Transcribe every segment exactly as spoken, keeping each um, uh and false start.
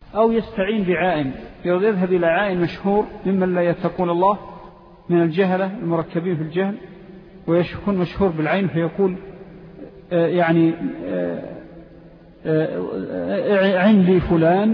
أو يستعين بعائن، يذهب إلى عائن مشهور ممن لا يتقون الله من الجهلة المركبين في الجهل، ويكون مشهور بالعين فيقول آه يعني آه آه عن لي فلان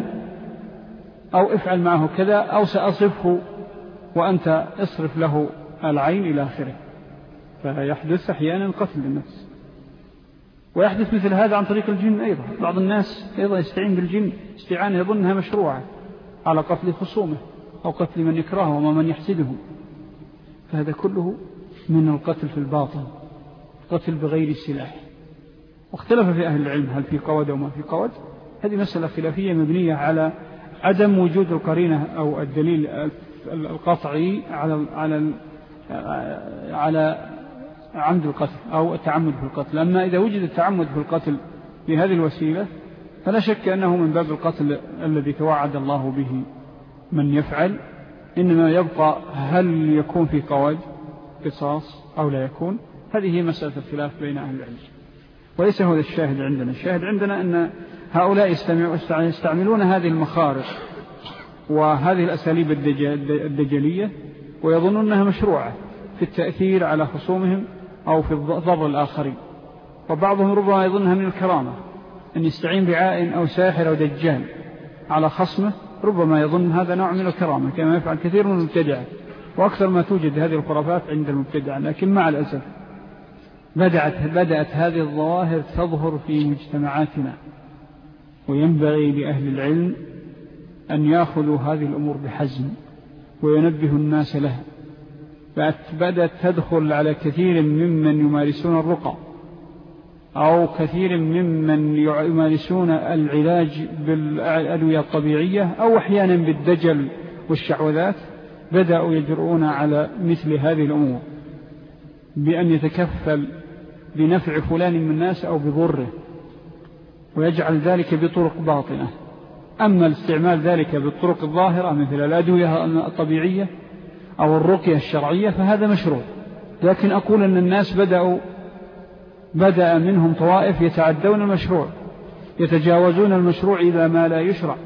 أو افعل معه كذا أو سأصفه وأنت اصرف له العين إلى آخره. فيحدث أحيانا قتل للنفس. ويحدث مثل هذا عن طريق الجن أيضا. بعض الناس أيضا يستعين بالجن استعانة يظنها مشروعة على قتل خصومه أو قتل من يكرهه ومن يحسده. فهذا كله من القتل في الباطن، قتل بغير سلاح. واختلف في أهل العلم هل في قود أو ما في قود. هذه مسألة خلافية مبنية على عدم وجود القرينة أو الدليل القطعي على على على عمد القتل أو التعمد في القتل. أما إذا وجد التعمد في القتل بهذه الوسيلة فلا شك أنه من باب القتل الذي توعد الله به من يفعل. إنما يبقى هل يكون في قود قصاص أو لا يكون. هذه مسألة الخلاف بين أهل العلم، وليس هذا الشاهد عندنا. الشاهد عندنا أن هؤلاء يستعملون هذه المخارج وهذه الأساليب الدجلية ويظنون أنها مشروعة في التأثير على خصومهم أو في ضر الآخرين. وبعضهم ربما يظنها من الكرامة، أن يستعين بعائن أو ساحر أو دجال على خصمه، ربما يظن هذا نوع من الكرامة كما يفعل كثير من المبتدعة. وأكثر ما توجد هذه الخرافات عند المبتدعة. لكن مع الأسف بدأت, بدأت هذه الظواهر تظهر في مجتمعاتنا، وينبغي لأهل العلم أن يأخذوا هذه الأمور بحزم وينبه الناس لها. بدأت تدخل على كثير ممن يمارسون الرقى أو كثير ممن يمارسون العلاج بالأدوية الطبيعية أو أحيانا بالدجل والشعوذات، بدأوا يجرؤون على مثل هذه الأمور بأن يتكفل بنفع فلان من الناس أو بضره، ويجعل ذلك بطرق باطنة. أما الاستعمال ذلك بالطرق الظاهرة مثل الأدوية الطبيعية أو الرقية الشرعية فهذا مشروع. لكن أقول أن الناس بدأوا بدأ منهم طوائف يتعدون المشروع، يتجاوزون المشروع إلى ما لا يشرع،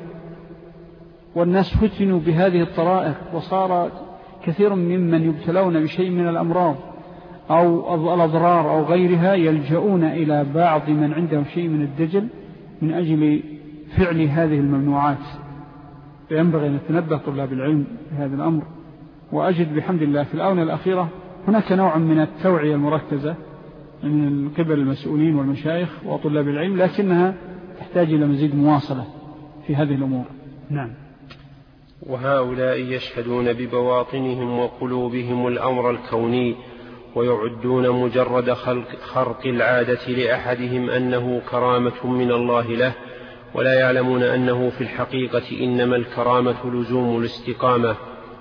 والناس فتنوا بهذه الطرائق، وصار كثير ممن يبتلون بشيء من الأمراض أو الأضرار أو غيرها يلجؤون إلى بعض من عنده شيء من الدجل من أجل فعل هذه الممنوعات. فينبغي أن يتنبه طلاب العلم بهذا الأمر. وأجد بحمد الله في الآونة الأخيرة هناك نوع من التوعية المركزة من قبل المسؤولين والمشايخ وطلاب العلم، لكنها تحتاج إلى مزيد مواصلة في هذه الأمور. نعم. وهؤلاء يشهدون ببواطنهم وقلوبهم الأمر الكوني، ويعدون مجرد خلق خرق العادة لأحدهم أنه كرامة من الله له، ولا يعلمون أنه في الحقيقة إنما الكرامة لزوم الاستقامة،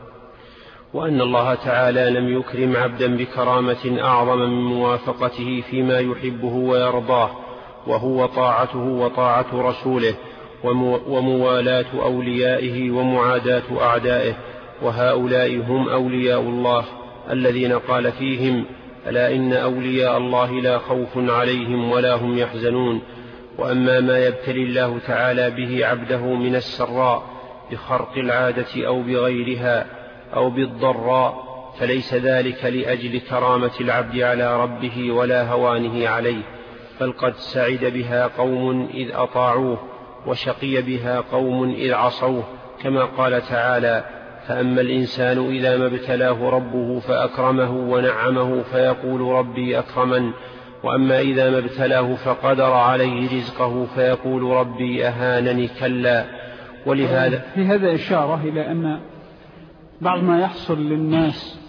وأن الله تعالى لم يكرم عبدا بكرامة أعظم من موافقته فيما يحبه ويرضاه، وهو طاعته وطاعة رسوله وموالاة أوليائه ومعاداة أعدائه. وهؤلاء هم أولياء الله الذين قال فيهم: ألا إن أولياء الله لا خوف عليهم ولا هم يحزنون. وأما ما يبتلي الله تعالى به عبده من السراء بخرق العادة أو بغيرها أو بالضراء فليس ذلك لأجل كرامة العبد على ربه ولا هوانه عليه، بل قد سعد بها قوم إذ أطاعوه، وشقي بها قوم إذ عصوه، كما قال تعالى: فأما الإنسان إذا ما ابتلاه ربه فأكرمه ونعمه فيقول ربي أكرمن، وأما إذا ما ابتلاه فقدر عليه رزقه فيقول ربي أهانني، كلا. ولهذا في هذا إشارة إلى أن بعض ما يحصل للناس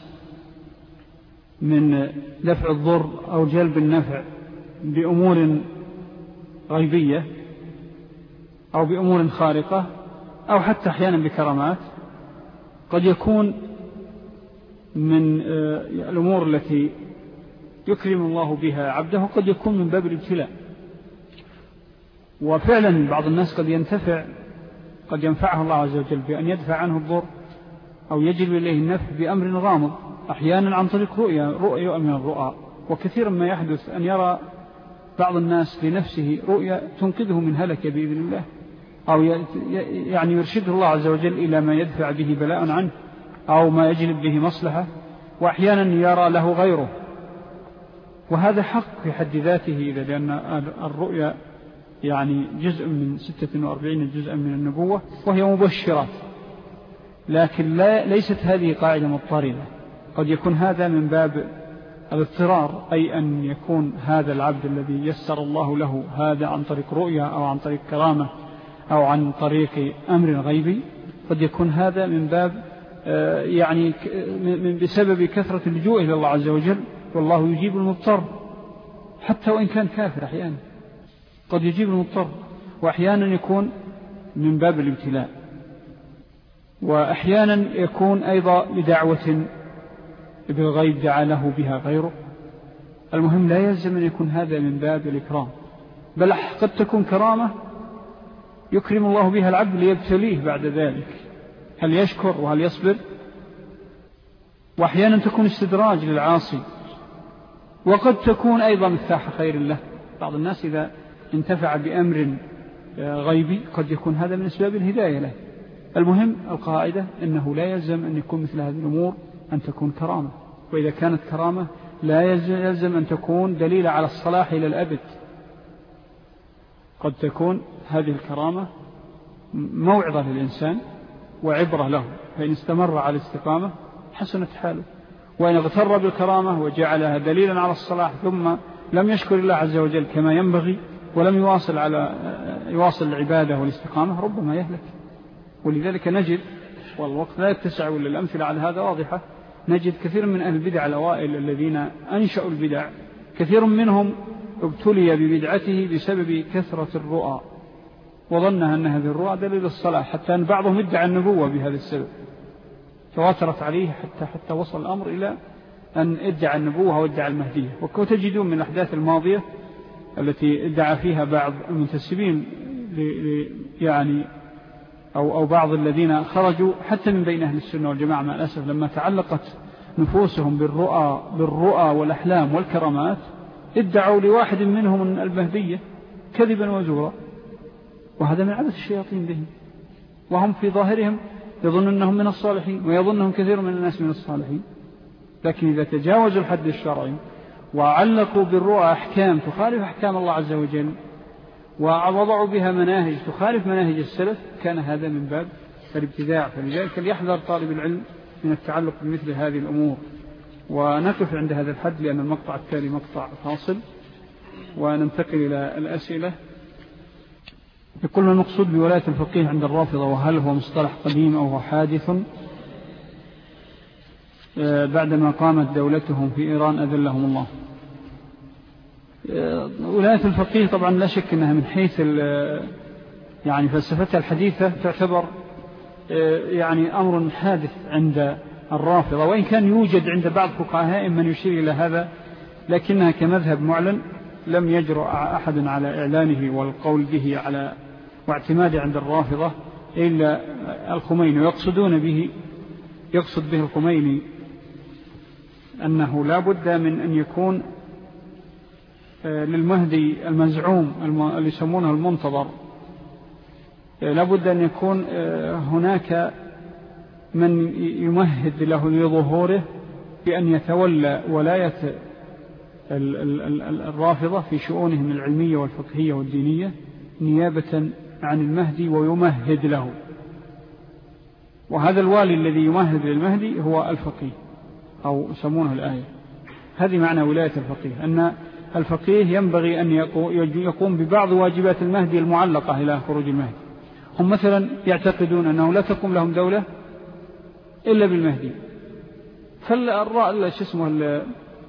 من دفع الضر أو جلب النفع بأمور غيبية أو بأمور خارقة أو حتى أحيانا بكرامات قد يكون من الأمور التي يكرم الله بها عبده، قد يكون من باب الابتلاء. وفعلا بعض الناس قد ينتفع قد ينفعه الله عز وجل بأن يدفع عنه الضر أو يجلب إليه النفع بأمر غامض، أحيانا عن طريق رؤيا رؤيا من الرؤى. وكثيرا ما يحدث أن يرى بعض الناس لنفسه رؤيا تنقذه من هلك بإذن الله، أو يعني يرشده الله عز وجل إلى ما يدفع به بلاء عنه أو ما يجلب به مصلحة، وأحيانا يرى له غيره، وهذا حق في حد ذاته، لأن الرؤيا يعني جزء من ستة وأربعين جزءا من النبوة وهي مبشرات، لكن لا ليست هذه قاعدة مضطردة. قد يكون هذا من باب الاضطرار، أي أن يكون هذا العبد الذي يسر الله له هذا عن طريق رؤيا أو عن طريق كرامة أو عن طريق أمر غيبي، قد يكون هذا من باب يعني بسبب كثرة اللجوء إلى الله عز وجل، والله يجيب المضطر حتى وإن كان كافر. أحيانا قد يجيب المضطر، وأحيانا يكون من باب الابتلاء، وأحيانا يكون أيضا لدعوة بالغيب دعا له بها غيره. المهم لا يلزم أن يكون هذا من باب الإكرام، بل قد تكون كرامة يكرم الله بها العبد ليبتليه بعد ذلك، هل يشكر وهل يصبر. وأحيانا تكون استدراج للعاصي، وقد تكون أيضا مفتاح خير له. بعض الناس إذا انتفع بأمر غيبي قد يكون هذا من أسباب الهداية له. المهم القاعدة أنه لا يلزم أن يكون مثل هذه الأمور أن تكون كرامة، وإذا كانت كرامة لا يلزم أن تكون دليلة على الصلاح إلى الأبد. قد تكون هذه الكرامة موعظة للإنسان وعبرة له، فإن استمر على الاستقامة حسنت حاله، وإن اغتر بالكرامة وجعلها دليلا على الصلاح ثم لم يشكر الله عز وجل كما ينبغي ولم يواصل على يواصل العبادة والاستقامة ربما يهلك. ولذلك نجد، والوقت لا يتسع ولا الأمثلة على هذا واضحة، نجد كثير من أهل البدع الأوائل الذين أنشأوا البدع كثير منهم ابتلي ببدعته بسبب كثرة الرؤى، وظنها أن هذه الرؤى دليل الصلاح، حتى أن بعضهم ادعى النبوة بهذا السبب، تواترت عليه حتى حتى وصل الأمر إلى أن ادعى النبوة وادعى المهدية. وتجدون من الأحداث الماضية التي ادعى فيها بعض المنتسبين يعني أو, أو بعض الذين خرجوا حتى من بين أهل السنة والجماعة مع الأسف، لما تعلقت نفوسهم بالرؤى, بالرؤى والأحلام والكرامات ادعوا لواحد منهم المهدية كذبا وزورا، وهذا من عبث الشياطين بهم، وهم في ظاهرهم يظن أنهم من الصالحين ويظنهم كثير من الناس من الصالحين. لكن إذا تجاوزوا الحد الشرعي وعلقوا بالرؤى أحكام تخالف أحكام الله عز وجل ووضعوا بها مناهج تخالف مناهج السلف، كان هذا من باب الابتداع. فلذلك ليحذر طالب العلم من التعلق بمثل هذه الأمور. ونقف عند هذا الحد لأن المقطع التالي مقطع فاصل، وننتقل إلى الأسئلة. يقول المقصود بولاية الفقيه عند الرافضة، وهل هو مصطلح قديم أو هو حادث بعدما قامت دولتهم في إيران أذلهم الله؟ ولاية الفقيه طبعا لا شك أنها من حيث يعني فلسفتها الحديثة تعتبر يعني أمر حادث عند الرافضة، وإن كان يوجد عند بعض فقهاء من يشير إلى هذا، لكنها كمذهب معلن لم يجرؤ أحد على إعلانه والقول به على واعتماد عند الرافضة إلا الخميني. ويقصدون به يقصد به الخميني أنه لا بد من أن يكون للمهدي المزعوم اللي يسمونه المنتظر، لا بد أن يكون هناك من يمهد له لظهوره بأن يتولى ولاية الرافضة في شؤونهم العلمية والفقهية والدينية نيابة عن المهدي ويمهد له. وهذا الوالي الذي يمهد للمهدي هو الفقيه، أو يسمونه الآية. هذه معنى ولاية الفقيه، أن الفقيه ينبغي أن يقوم ببعض واجبات المهدي المعلقة إلى خروج المهدي. هم مثلا يعتقدون أنه لا تقوم لهم دولة إلا بالمهدي، فالرأي شو اسمه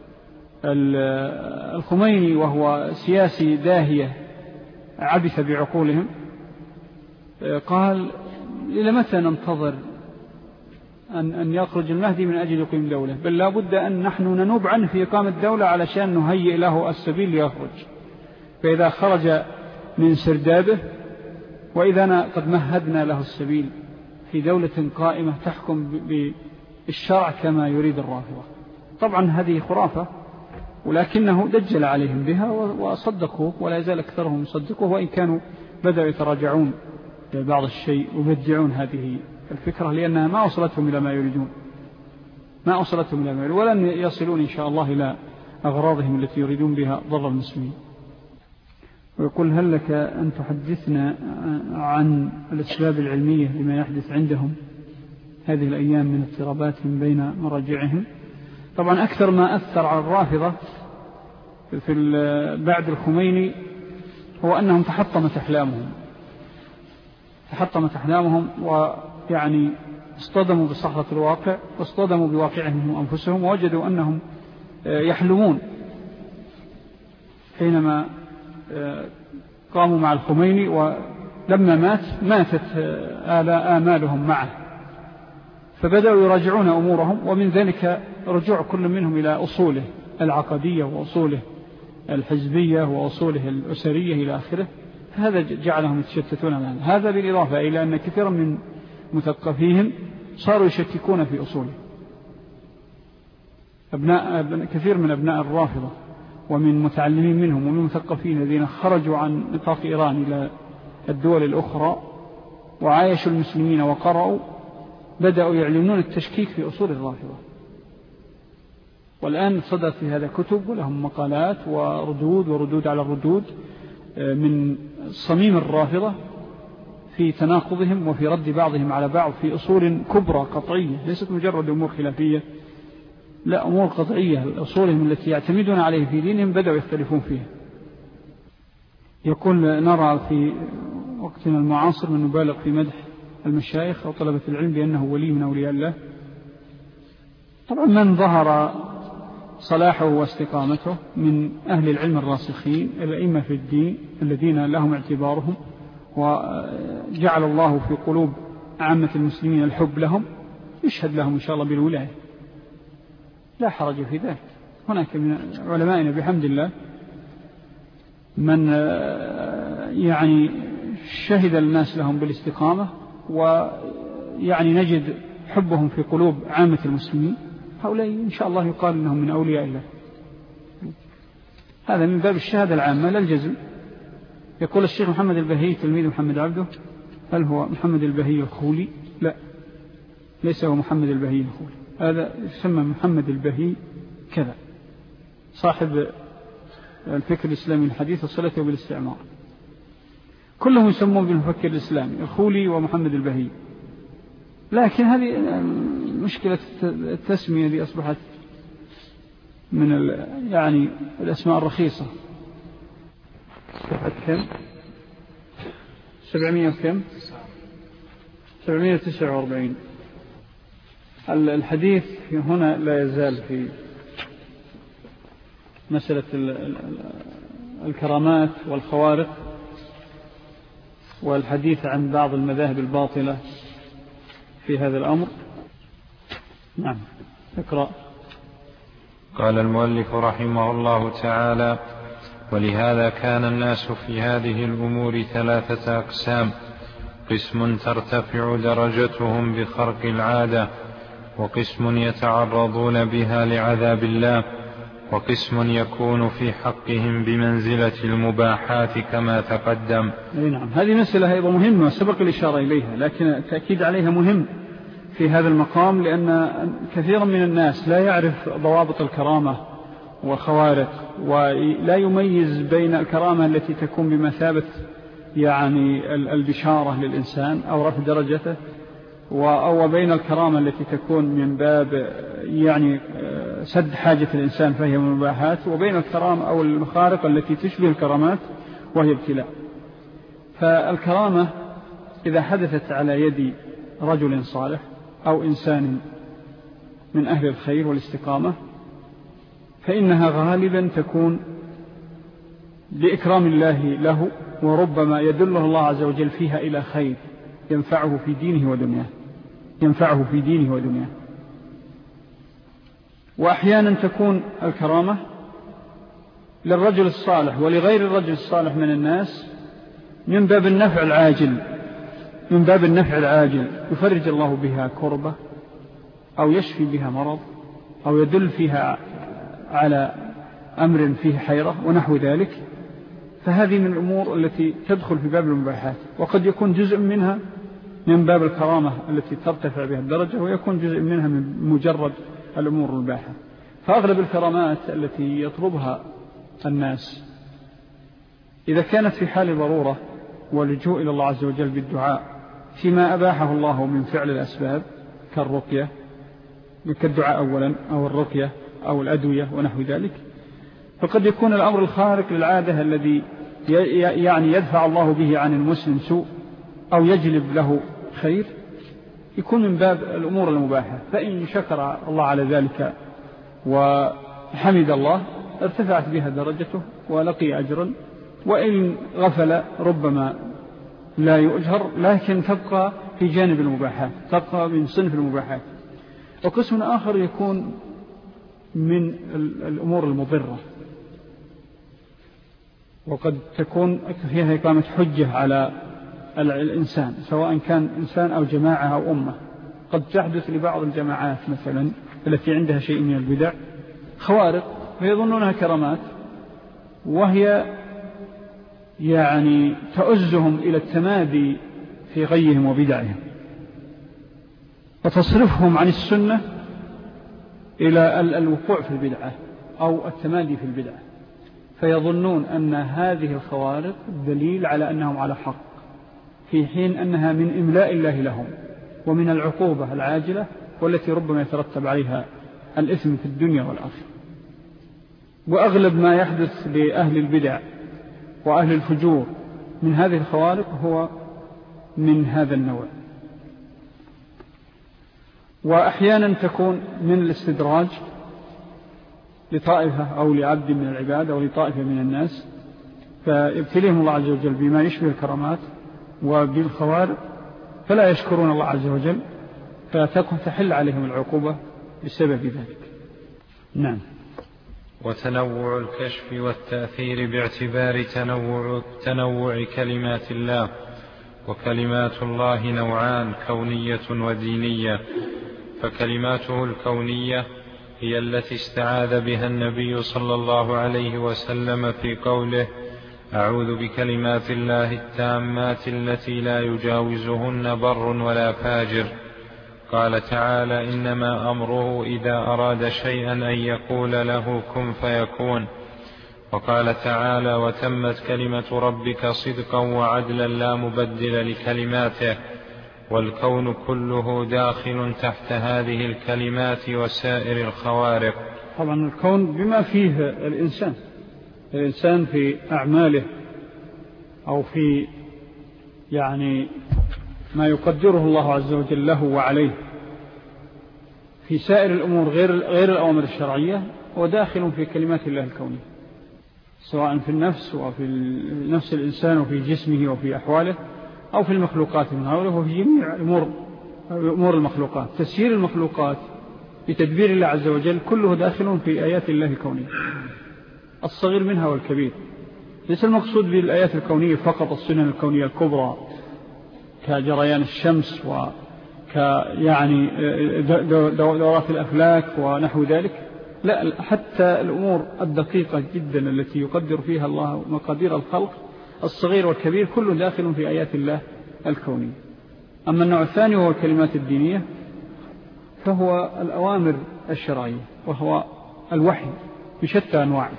الخميني وهو سياسي داهية عبث بعقولهم قال إلى متى ننتظر أن, أن يخرج المهدي من أجل يقيم دولة، بل لا بد أن نحن ننوب عنه في إقامة الدولة علشان نهيئ له السبيل ليخرج. فإذا خرج من سردابه وإذا قد مهدنا له السبيل في دولة قائمة تحكم بالشرع كما يريد الرافضة. طبعا هذه خرافة، ولكنه دجل عليهم بها وصدقوه، ولا يزال أكثرهم يصدقوه، وإن كانوا بدأوا يتراجعون بعض الشيء ويبدعون هذه الفكرة، لأنها ما وصلتهم إلى ما يريدون ما وصلتهم إلى ما يريدون ولن يصلون إن شاء الله إلى أغراضهم التي يريدون بها ضر المسلمين. ويقول هل لك أن تحدثنا عن الأسباب العلمية لما يحدث عندهم هذه الأيام من اضطرابات بين مراجعهم؟ طبعا أكثر ما أثر على الرافضة في بعد الخميني هو أنهم تحطمت أحلامهم تحطمت أحلامهم ويعني اصطدموا بصحراء الواقع واصطدموا بواقعهم أنفسهم، ووجدوا أنهم يحلمون حينما قاموا مع الخميني، ولما مات ماتت آمالهم معه، فبدأوا يراجعون أمورهم، ومن ذلك رجوع كل منهم إلى أصوله العقدية وأصوله الحزبية وأصوله الأسرية إلى آخره. هذا جعلهم يتشتتون معنا. هذا بالإضافة إلى أن كثيرا من مثقفيهم صاروا يشككون في أصوله. أبناء كثير من أبناء الرافضة ومن متعلمين منهم ومن مثقفين الذين خرجوا عن نطاق إيران إلى الدول الأخرى وعايشوا المسلمين وقرأوا بدأوا يعلنون التشكيك في أصول الرافضة، والآن صدرت في هذا كتب ولهم مقالات وردود وردود على الردود من صميم الرافضة في تناقضهم وفي رد بعضهم على بعض في أصول كبرى قطعية، ليست مجرد أمور خلافية، لا، أمور قطعية أصولهم التي يعتمدون عليه في دينهم بدأوا يختلفون فيها. يقول نرى في وقتنا المعاصر من نبالغ في مدح المشايخ أو طلبة العلم بأنه ولي من أولياء الله. طبعا من ظهر صلاحه واستقامته من أهل العلم الراسخين الأئمة في الدين الذين لهم اعتبارهم وجعل الله في قلوب عامة المسلمين الحب لهم، يشهد لهم إن شاء الله بالولاية، لا حرج في ذلك. هناك من علمائنا بحمد الله من يعني شهد الناس لهم بالاستقامة، ويعني نجد حبهم في قلوب عامة المسلمين، هؤلاء إن شاء الله يقال أنهم من أولياء الله. هذا من باب الشهادة العامة لا الجزم. يقول الشيخ محمد البهي تلميذ محمد عبده، هل هو محمد البهي الخولي؟ لا، ليس هو محمد البهي الخولي، هذا يسمى محمد البهي كذا، صاحب الفكر الإسلامي الحديث وصلته بالاستعمار، كلهم يسمون بالمفكر الإسلامي الخولي ومحمد البهي. لكن هذه مشكلة التسمية دي أصبحت من يعني الأسماء الرخيصة. صفحة كم؟ سبعمية وكم؟ سبعمية وتسعة وأربعين. الحديث هنا لا يزال في مسألة الكرامات والخوارق والحديث عن بعض المذاهب الباطلة في هذا الأمر. نعم، اقرأ. قال المؤلف رحمه الله تعالى: ولهذا كان الناس في هذه الأمور ثلاثة أقسام: قسم ترتفع درجتهم بخرق العادة، وقسم يتعرضون بها لعذاب الله، وقسم يكون في حقهم بمنزلة المباحات كما تقدم. نعم، هذه مسألة أيضا مهمة سبق الإشارة إليها، لكن التأكيد عليها مهم في هذا المقام، لأن كثيرا من الناس لا يعرف ضوابط الكرامة والخوارق، ولا يميز بين الكرامة التي تكون بمثابة يعني البشارة للإنسان أو رفع درجته، أو بين الكرامة التي تكون من باب يعني سد حاجة الإنسان فهي من المباحات، وبين الكرامة أو المخارق التي تشبه الكرامات وهي ابتلاء. فالكرامة إذا حدثت على يد رجل صالح أو إنسان من أهل الخير والاستقامة فإنها غالبا تكون بإكرام الله له، وربما يدله الله عز وجل فيها إلى خير ينفعه في دينه ودنياه ينفعه في دينه ودنياه. وأحيانا تكون الكرامة للرجل الصالح ولغير الرجل الصالح من الناس من باب النفع العاجل من باب النفع العاجل يفرج الله بها كربة أو يشفي بها مرض أو يدل فيها على أمر فيه حيرة ونحو ذلك. فهذه من الأمور التي تدخل في باب المباحات، وقد يكون جزء منها من باب الكرامة التي ترتفع بها الدرجة، ويكون جزء منها من مجرد الأمور المباحة. فأغلب الكرامات التي يطلبها الناس إذا كانت في حال ضرورة ولجوء إلى الله عز وجل بالدعاء فيما أباحه الله من فعل الأسباب كالرقية، كالدعاء أولا، أو الرقية أو الأدوية ونحو ذلك، فقد يكون الأمر الخارق للعادة الذي يعني يدفع الله به عن المسلم سوء أو يجلب له خير، يكون من باب الأمور المباحة. فإن شكر الله على ذلك وحمد الله ارتفعت بها درجته ولقي أجرا، وإن غفل ربما لا يؤجر، لكن تبقى في جانب المباحات، تبقى من صنف المباحات. وقسم آخر يكون من الأمور المضرة، وقد تكون فيها إقامة حجة على الإنسان، سواء كان إنسان أو جماعة أو أمة. قد تحدث لبعض الجماعات مثلا التي عندها شيء من البدع خوارق فيظنونها كرامات، وهي يعني تؤزهم إلى التمادي في غيهم وبدعهم، وتصرفهم عن السنة إلى الوقوع في البدعة أو التمادي في البدعة، فيظنون أن هذه الخوارق دليل على أنهم على حق، في حين أنها من إملاء الله لهم ومن العقوبة العاجلة والتي ربما يترتب عليها الإثم في الدنيا والآخرة. وأغلب ما يحدث لأهل البدع وأهل الفجور من هذه الخوارق هو من هذا النوع. وأحيانا تكون من الاستدراج لطائفة أو لعبد من العباد أو لطائفة من الناس، فيبتليهم الله عز وجل بما يشبه الكرامات وبالخوارق فلا يشكرون الله عز وجل، فتكون تحل عليهم العقوبة بسبب ذلك. نعم. وتنوع الكشف والتأثير باعتبار تنوع, تنوع كلمات الله، وكلمات الله نوعان، كونية ودينية. فكلماته الكونية هي التي استعاذ بها النبي صلى الله عليه وسلم في قوله: أعوذ بكلمات الله التامات التي لا يجاوزهن بر ولا فاجر. قال تعالى: إنما أمره إذا أراد شيئا أن يقول له كن فيكون. وقال تعالى: وتمت كلمة ربك صدقا وعدلا لا مبدل لكلماته. والكون كله داخل تحت هذه الكلمات وسائر الخوارق. طبعا الكون بما فيه الإنسان، الإنسان في أعماله أو في يعني ما يقدره الله عز وجل له وعليه في سائر الأمور غير غير الأوامر الشرعية، وداخل في كلمات الله الكونية، سواء في النفس وفي نفس الإنسان وفي جسمه وفي أحواله، أو في المخلوقات من هؤلاء، وفي جميع أمور أمور المخلوقات. تسيير المخلوقات بتدبير الله عز وجل كله داخل في آيات الله الكونية، الصغير منها والكبير. ليس المقصود بالآيات الكونية فقط السنن الكونية الكبرى كجريان الشمس وك يعني دورات الأفلاك ونحو ذلك، لا، حتى الأمور الدقيقة جدا التي يقدر فيها الله مقادير الخلق، الصغير والكبير كله داخل في آيات الله الكونية. أما النوع الثاني هو الكلمات الدينية، فهو الأوامر الشرعية، وهو الوحي بشتى أنواعه،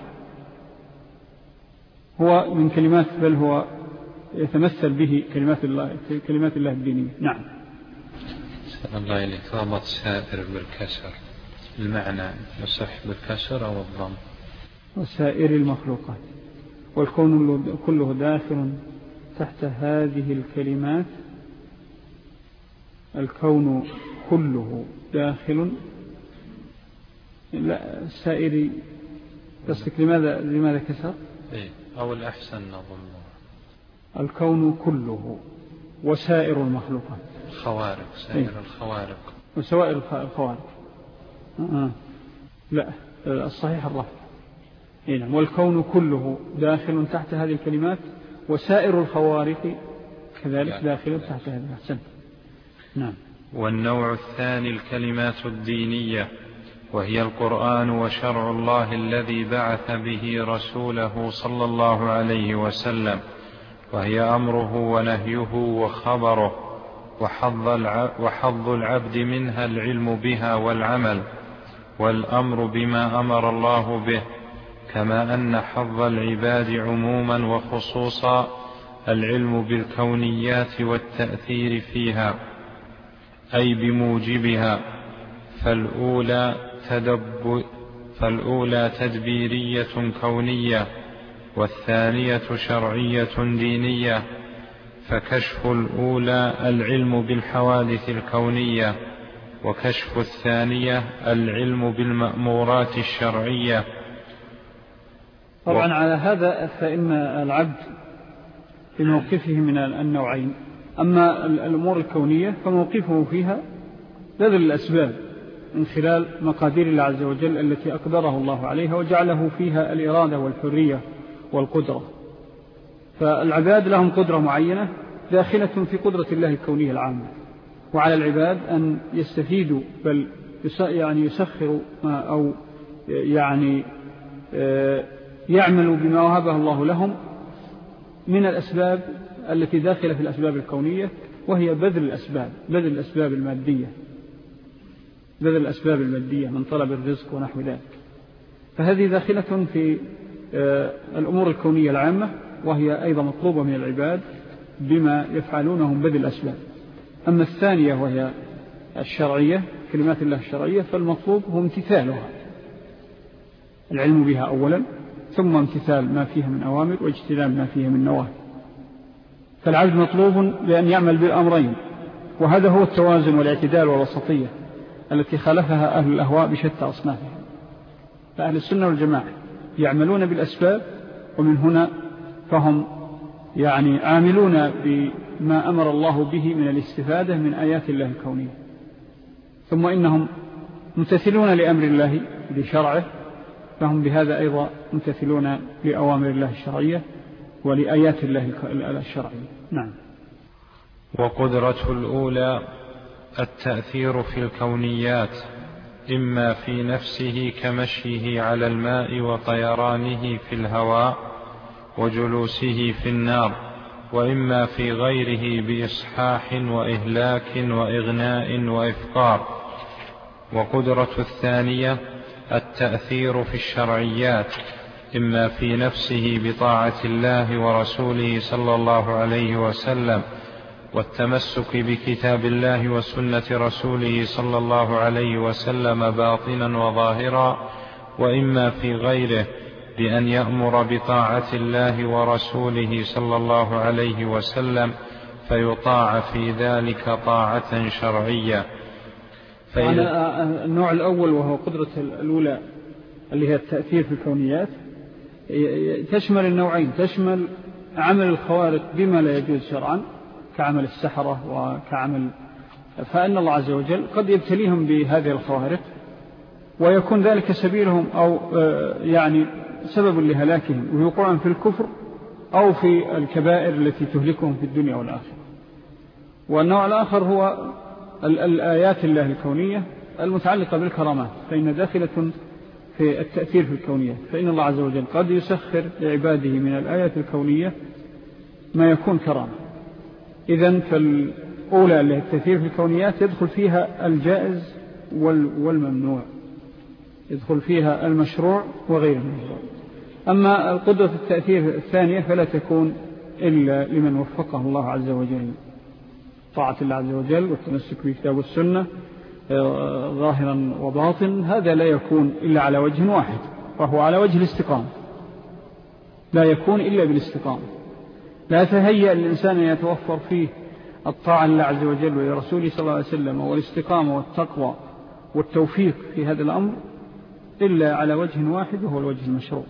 هو من كلمات، بل هو يتمثل به كلمات الله كلمات الله الدينية. نعم. سأل الله إليك. ضمت سائر بالكسر، المعنى يصح بالكسر أو الضم؟ وسائر المخلوقات، والكون كله داخل تحت هذه الكلمات. الكون كله داخل، لا سائر، قصدك لماذا لماذا كسر؟ إيه، أو الأحسن نظن الكون كله وسائر المخلوقات، خوارق، سائر إيه؟ الخوارق وسائر الخوارق. آه. لا، الصحيح الرفع. إيه، والكون كله داخل تحت هذه الكلمات، وسائر الخوارق كذلك داخل تحت هذه. أحسنت. نعم. والنوع الثاني الكلمات الدينية، وهي القرآن وشرع الله الذي بعث به رسوله صلى الله عليه وسلم، وهي أمره ونهيه وخبره، وحظ العبد منها العلم بها والعمل، والأمر بما أمر الله به، كما أن حظ العباد عموما وخصوصا العلم بالكونيات والتأثير فيها أي بموجبها، فالأولى, تدب فالأولى تدبيرية كونية، والثانية شرعية دينية. فكشف الأولى العلم بالحوادث الكونية، وكشف الثانية العلم بالمأمورات الشرعية. طبعا و... على هذا فإن العبد في موقفه من النوعين. أما الأمور الكونية فموقفه فيها بذل الأسباب من خلال مقادير الله عز وجل التي أقدره الله عليها وجعله فيها الإرادة والحرية والقدرة. فالعباد لهم قدرة معينة داخلة في قدرة الله الكونية العامة، وعلى العباد أن يستفيدوا بل يعني يسخروا أو يعني يعملوا بما وهبه الله لهم من الأسباب التي داخلة في الأسباب الكونية، وهي بذل الأسباب بذل الأسباب المادية بذل الأسباب المادية من طلب الرزق ونحو ذلك. فهذه داخلة في الأمور الكونية العامة، وهي أيضا مطلوبة من العباد بما يفعلونهم بذل الأسباب. أما الثانية وهي الشرعية، كلمات الله الشرعية، فالمطلوب هو امتثالها، العلم بها أولا، ثم امتثال ما فيها من أوامر واجتناب ما فيها من نواهي. فالعبد مطلوب بأن يعمل بالأمرين، وهذا هو التوازن والاعتدال والوسطية التي خالفها أهل الأهواء بشتى أصنافها. فأهل السنة والجماعة يعملون بالأسباب، ومن هنا فهم يعني عاملون بما أمر الله به من الاستفادة من آيات الله الكونية، ثم إنهم ممتثلون لأمر الله بشرعه، فهم بهذا أيضا ممتثلون لأوامر الله الشرعية ولآيات الله الشرعية. نعم. وقدرة الأولى التأثير في الكونيات، إما في نفسه كمشيه على الماء وطيرانه في الهواء وجلوسه في النار، وإما في غيره بإصحاح وإهلاك وإغناء وإفقار. وقدرة الثانية التأثير في الشرعيات، إما في نفسه بطاعة الله ورسوله صلى الله عليه وسلم والتمسك بكتاب الله وسنة رسوله صلى الله عليه وسلم باطنا وظاهرا، وإما في غيره بأن يأمر بطاعة الله ورسوله صلى الله عليه وسلم فيطاع في ذلك طاعة شرعية. فإذا النوع الأول وهو قدرة الأولى اللي هي التأثير في الكونيات تشمل النوعين، تشمل عمل الخوارق بما لا يجوز شرعا كعمل السحرة وكعمل، فإن الله عز وجل قد يبتليهم بهذه الخوارق ويكون ذلك سبيلهم أو يعني سبب لهلاكهم ويوقعهم في الكفر أو في الكبائر التي تهلكهم في الدنيا والآخرة. والنوع الآخر هو الآيات الله الكونية المتعلقة بالكرامات، فإن داخلة في التأثير في الكونية، فإن الله عز وجل قد يسخر لعباده من الآيات الكونية ما يكون كرامة. إذن فالأولى اللي التأثير في الكونيات يدخل فيها الجائز والممنوع، يدخل فيها المشروع وغير المشروع. أما القدرة التأثير الثانية فلا تكون إلا لمن وفقه الله عز وجل، طاعة الله عز وجل والتمسك بكتاب والسنة ظاهرا وباطن، هذا لا يكون إلا على وجه واحد، وهو على وجه الاستقامة، لا يكون إلا بالاستقامة. لا تهيأ الإنسان أن يتوفر فيه الطاعة لله عز وجل ولرسوله صلى الله عليه وسلم والاستقامة والتقوى والتوفيق في هذا الأمر إلا على وجه واحد، وهو الوجه المشروع.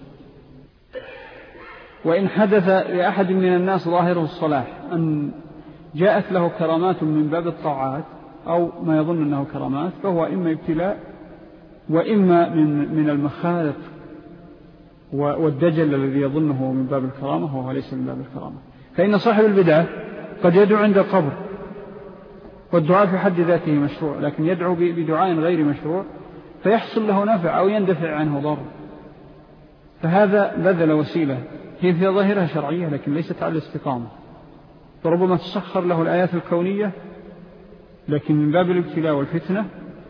وإن حدث لأحد من الناس ظاهره الصلاح أن جاءت له كرامات من باب الطاعات أو ما يظن أنه كرامات، فهو إما ابتلاء وإما من من المخالق والدجل الذي يظنه من باب الكرامة وهو ليس من باب الكرامة. فإن صاحب البدعة قد يدعو عند قبر، والدعاء في حد ذاته مشروع، لكن يدعو بدعاء غير مشروع فيحصل له نفع أو يندفع عنه ضر، فهذا بذل وسيلة هي في ظاهرها شرعية لكن ليست على الاستقامة، فربما تسخر له الآيات الكونية لكن من باب الابتلاء والفتنة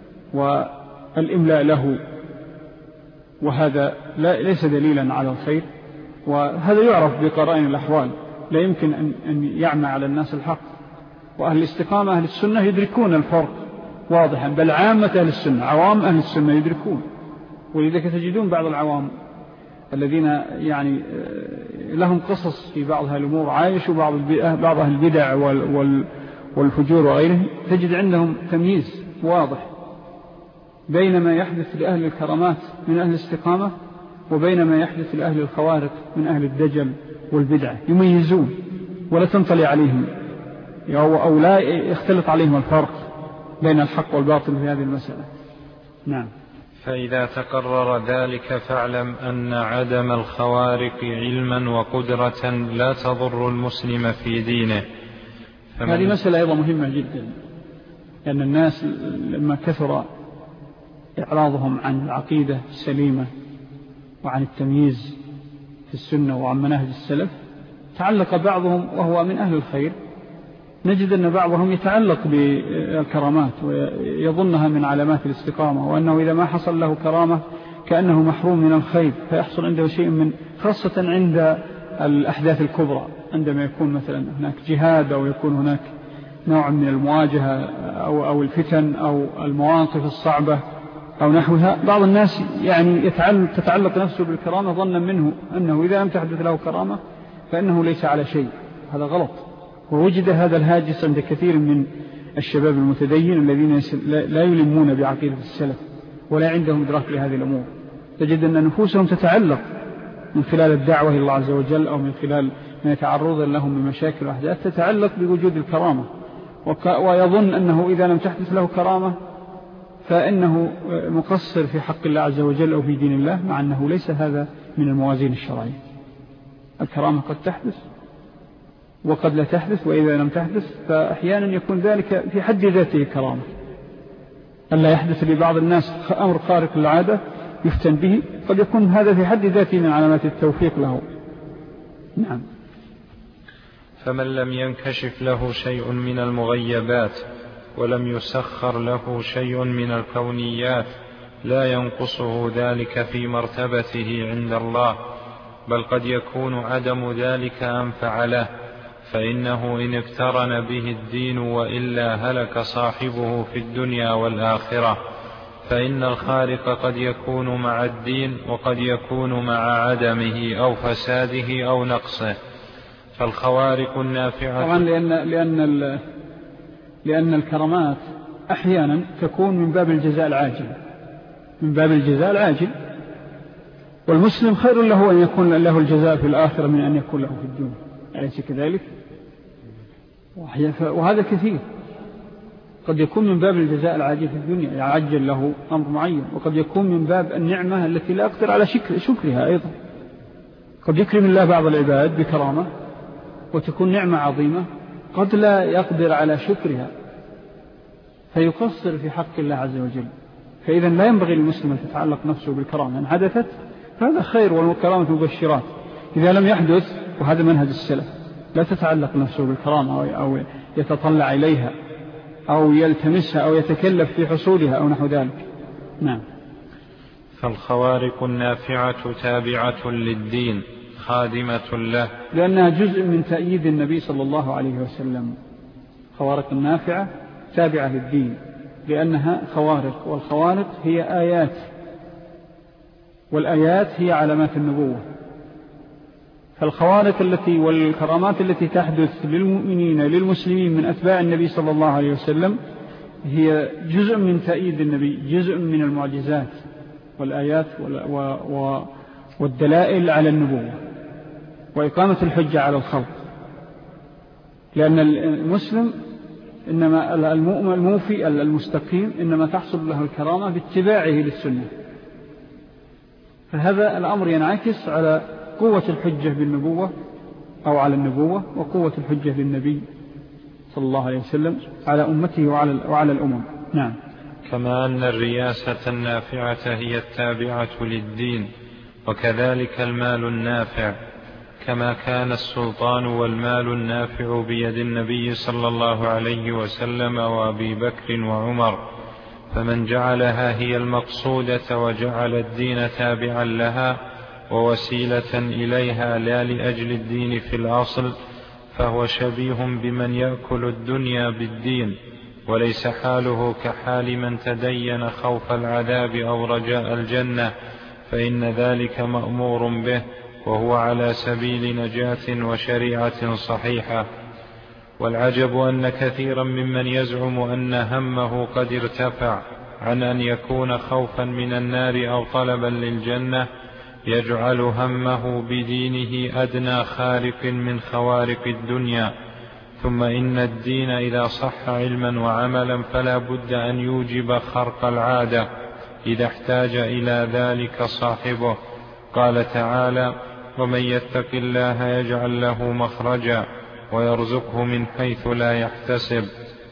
والإملاء له، وهذا لا ليس دليلا على الخير، وهذا يعرف بقرائن الأحوال، لا يمكن أن يعمى على الناس الحق. وأهل الاستقامة أهل السنة يدركون الفرق واضحا، بل عامة أهل السنة عوام أهل السنة يدركون. ولذلك تجدون بعض العوام الذين يعني لهم قصص في بعض الأمور عايشوا بعض بعض أهل البدع والفجور وغيره، تجد عندهم تمييز واضح بين ما يحدث لأهل الكرامات من أهل الاستقامة وبين ما يحدث لأهل الخوارق من أهل الدجل والبدعة، يميزون ولا تنطلي عليهم أو لا يختلط عليهم الفرق بين الحق والباطل في هذه المسألة. نعم. فإذا تقرر ذلك فاعلم أن عدم الخوارق علما وقدرة لا تضر المسلم في دينه. هذه مسألة أيضا مهمة جدا، لأن الناس لما كثر إعراضهم عن العقيدة السليمة وعن التمييز في السنة وعن مناهج السلف، تعلق بعضهم وهو من أهل الخير، نجد أن بعضهم يتعلق بالكرامات ويظنها من علامات الاستقامة، وأنه إذا ما حصل له كرامة كأنه محروم من الخير، فيحصل عنده شيء من، خاصة عند الأحداث الكبرى، عندما يكون مثلا هناك جهاد أو يكون هناك نوع من المواجهة أو, أو الفتن أو المواقف الصعبة أو نحوها، بعض الناس يعني تتعلق نفسه بالكرامة ظنا منه أنه إذا لم تحدث له كرامة فإنه ليس على شيء. هذا غلط، ووجد هذا الهاجس عند كثير من الشباب المتدين الذين لا يلمون بعقيدة السلف ولا عندهم إدراك لهذه الأمور. تجد أن نفوسهم تتعلق من خلال الدعوة إلى الله عز وجل أو من خلال ما يتعرض لهم من مشاكل وأحداث تتعلق بوجود الكرامة، ويظن أنه إذا لم تحدث له كرامة فإنه مقصر في حق الله عز وجل أو في دين الله، مع أنه ليس هذا من الموازين الشرعية. الكرامة قد تحدث وقد لا تحدث، وإذا لم تحدث فأحيانا يكون ذلك في حد ذاته كرامة. ألا يحدث لبعض الناس أمر خارق للعادة يفتن به، قد يكون هذا في حد ذاته من علامات التوفيق له. نعم. فمن لم ينكشف له شيء من المغيبات ولم يسخر له شيء من الكونيات لا ينقصه ذلك في مرتبته عند الله، بل قد يكون عدم ذلك أنفع له، فإنه إن اقترن به الدين وإلا هلك صاحبه في الدنيا والآخرة، فإن الخارق قد يكون مع الدين وقد يكون مع عدمه أو فساده أو نقصه. فالخوارق النافعة طبعا لأن, لأن, لأن الكرامات أحيانا تكون من باب الجزاء العاجل من باب الجزاء العاجل والمسلم خير له أن يكون له الجزاء في الآخرة من أن يكون له في الدنيا، أليس كذلك؟ وهذا كثير، قد يكون من باب الجزاء العاجل في الدنيا يعجل له أمر معين، وقد يكون من باب النعمة التي لا أقدر على شكر شكرها أيضا. قد يكرم الله بعض العباد بكرامة وتكون نعمة عظيمة قد لا يقدر على شكرها فيقصر في حق الله عز وجل. فإذا لا ينبغي للمسلم أن تتعلق نفسه بالكرامة، إن حدثت فهذا خير، والكرامة مبشرات. إذا لم يحدث، وهذا منهج السلف، لا تتعلق نفسه بالكرامة أو يتطلع إليها أو يلتمسها أو يتكلف في حصولها أو نحو ذلك. نعم. فالخوارق النافعة تابعة للدين خادمة له، لأنها جزء من تأييد النبي صلى الله عليه وسلم. خوارق النافعة تابعة للدين لأنها خوارق، والخوارق هي آيات، والآيات هي علامات النبوة. فالخوارق التي والكرامات التي تحدث للمؤمنين للمسلمين من أتباع النبي صلى الله عليه وسلم هي جزء من تأييد النبي، جزء من المعجزات والآيات والدلائل على النبوة وإقامة الحجة على الخلق. لأن المسلم إنما المؤمن الموفي المستقيم إنما تحصل له الكرامة باتباعه للسنة. فهذا الأمر ينعكس على قوة الحجة بالنبوة أو على النبوة، وقوة الحجة بالنبي صلى الله عليه وسلم على أمته وعلى, وعلى الأمم. نعم. كما أن الرياسة النافعة هي التابعة للدين، وكذلك المال النافع، كما كان السلطان والمال النافع بيد النبي صلى الله عليه وسلم وأبي بكر وعمر، فمن جعلها هي المقصودة وجعل الدين تابعا لها ووسيلة إليها لا لأجل الدين في الأصل، فهو شبيه بمن يأكل الدنيا بالدين، وليس حاله كحال من تدين خوف العذاب أو رجاء الجنة، فإن ذلك مأمور به، وهو على سبيل نجاة وشريعة صحيحة. والعجب أن كثيرا ممن يزعم أن همه قد ارتفع عن أن يكون خوفا من النار أو طلبا للجنة يجعل همه بدينه أدنى خارق من خوارق الدنيا. ثم إن الدين إذا صح علما وعملا فلا بد أن يوجب خرق العادة إذا احتاج إلى ذلك صاحبه. قال تعالى: ومن يتق الله يجعل له مخرجا ويرزقه من حيث لا يحتسب.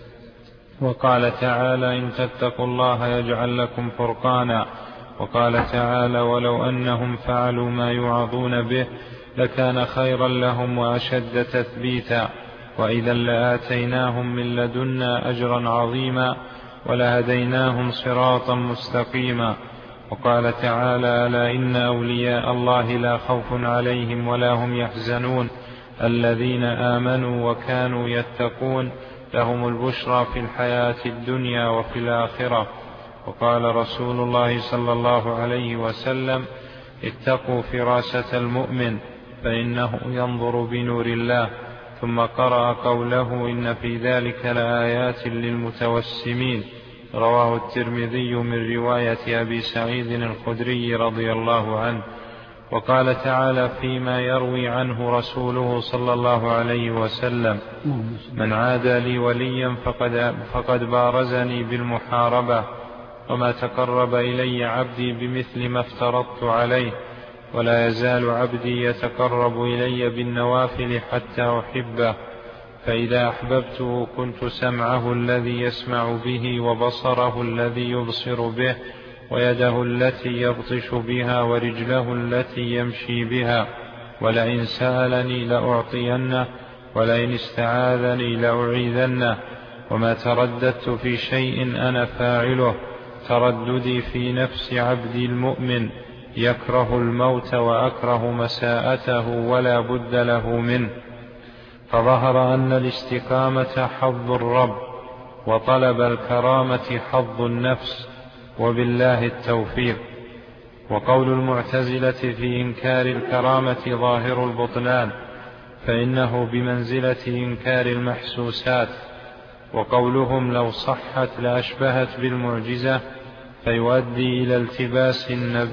وقال تعالى: إن تتقوا الله يجعل لكم فرقانا. وقال تعالى: ولو أنهم فعلوا ما يوعظون به لكان خيرا لهم وأشد تثبيتا، وإذا لآتيناهم من لدنا أجرا عظيما ولهديناهم صراطا مستقيما. وقال تعالى: ألا إن أولياء الله لا خوف عليهم ولا هم يحزنون الذين آمنوا وكانوا يتقون لهم البشرى في الحياة الدنيا وفي الآخرة. وقال رسول الله صلى الله عليه وسلم: اتقوا فراسة المؤمن فإنه ينظر بنور الله. ثم قرأ قوله: إن في ذلك لآيات للمتوسمين. رواه الترمذي من رواية أبي سعيد الخدري رضي الله عنه. وقال تعالى فيما يروي عنه رسوله صلى الله عليه وسلم: من عادى لي وليا فقد, فقد بارزني بالمحاربة، وما تقرب إلي عبدي بمثل ما افترضت عليه، ولا يزال عبدي يتقرب إلي بالنوافل حتى أحبه، فإذا أحببته كنت سمعه الذي يسمع به، وبصره الذي يبصر به، ويده التي يبطش بها، ورجله التي يمشي بها، ولئن سألني لأعطينه، ولئن استعاذني لأعيذنه. وما ترددت في شيء أنا فاعله ترددي في نفس عبدي المؤمن، يكره الموت وأكره مساءته ولا بد له منه. فظهر أن الاستقامة حظ الرب، وطلب الكرامة حظ النفس، وبالله التوفيق. وقول المعتزلة في إنكار الكرامة ظاهر البطلان، فإنه بمنزلة إنكار المحسوسات. وقولهم لو صحت لأشبهت بالمعجزة فيؤدي إلى التباس النبي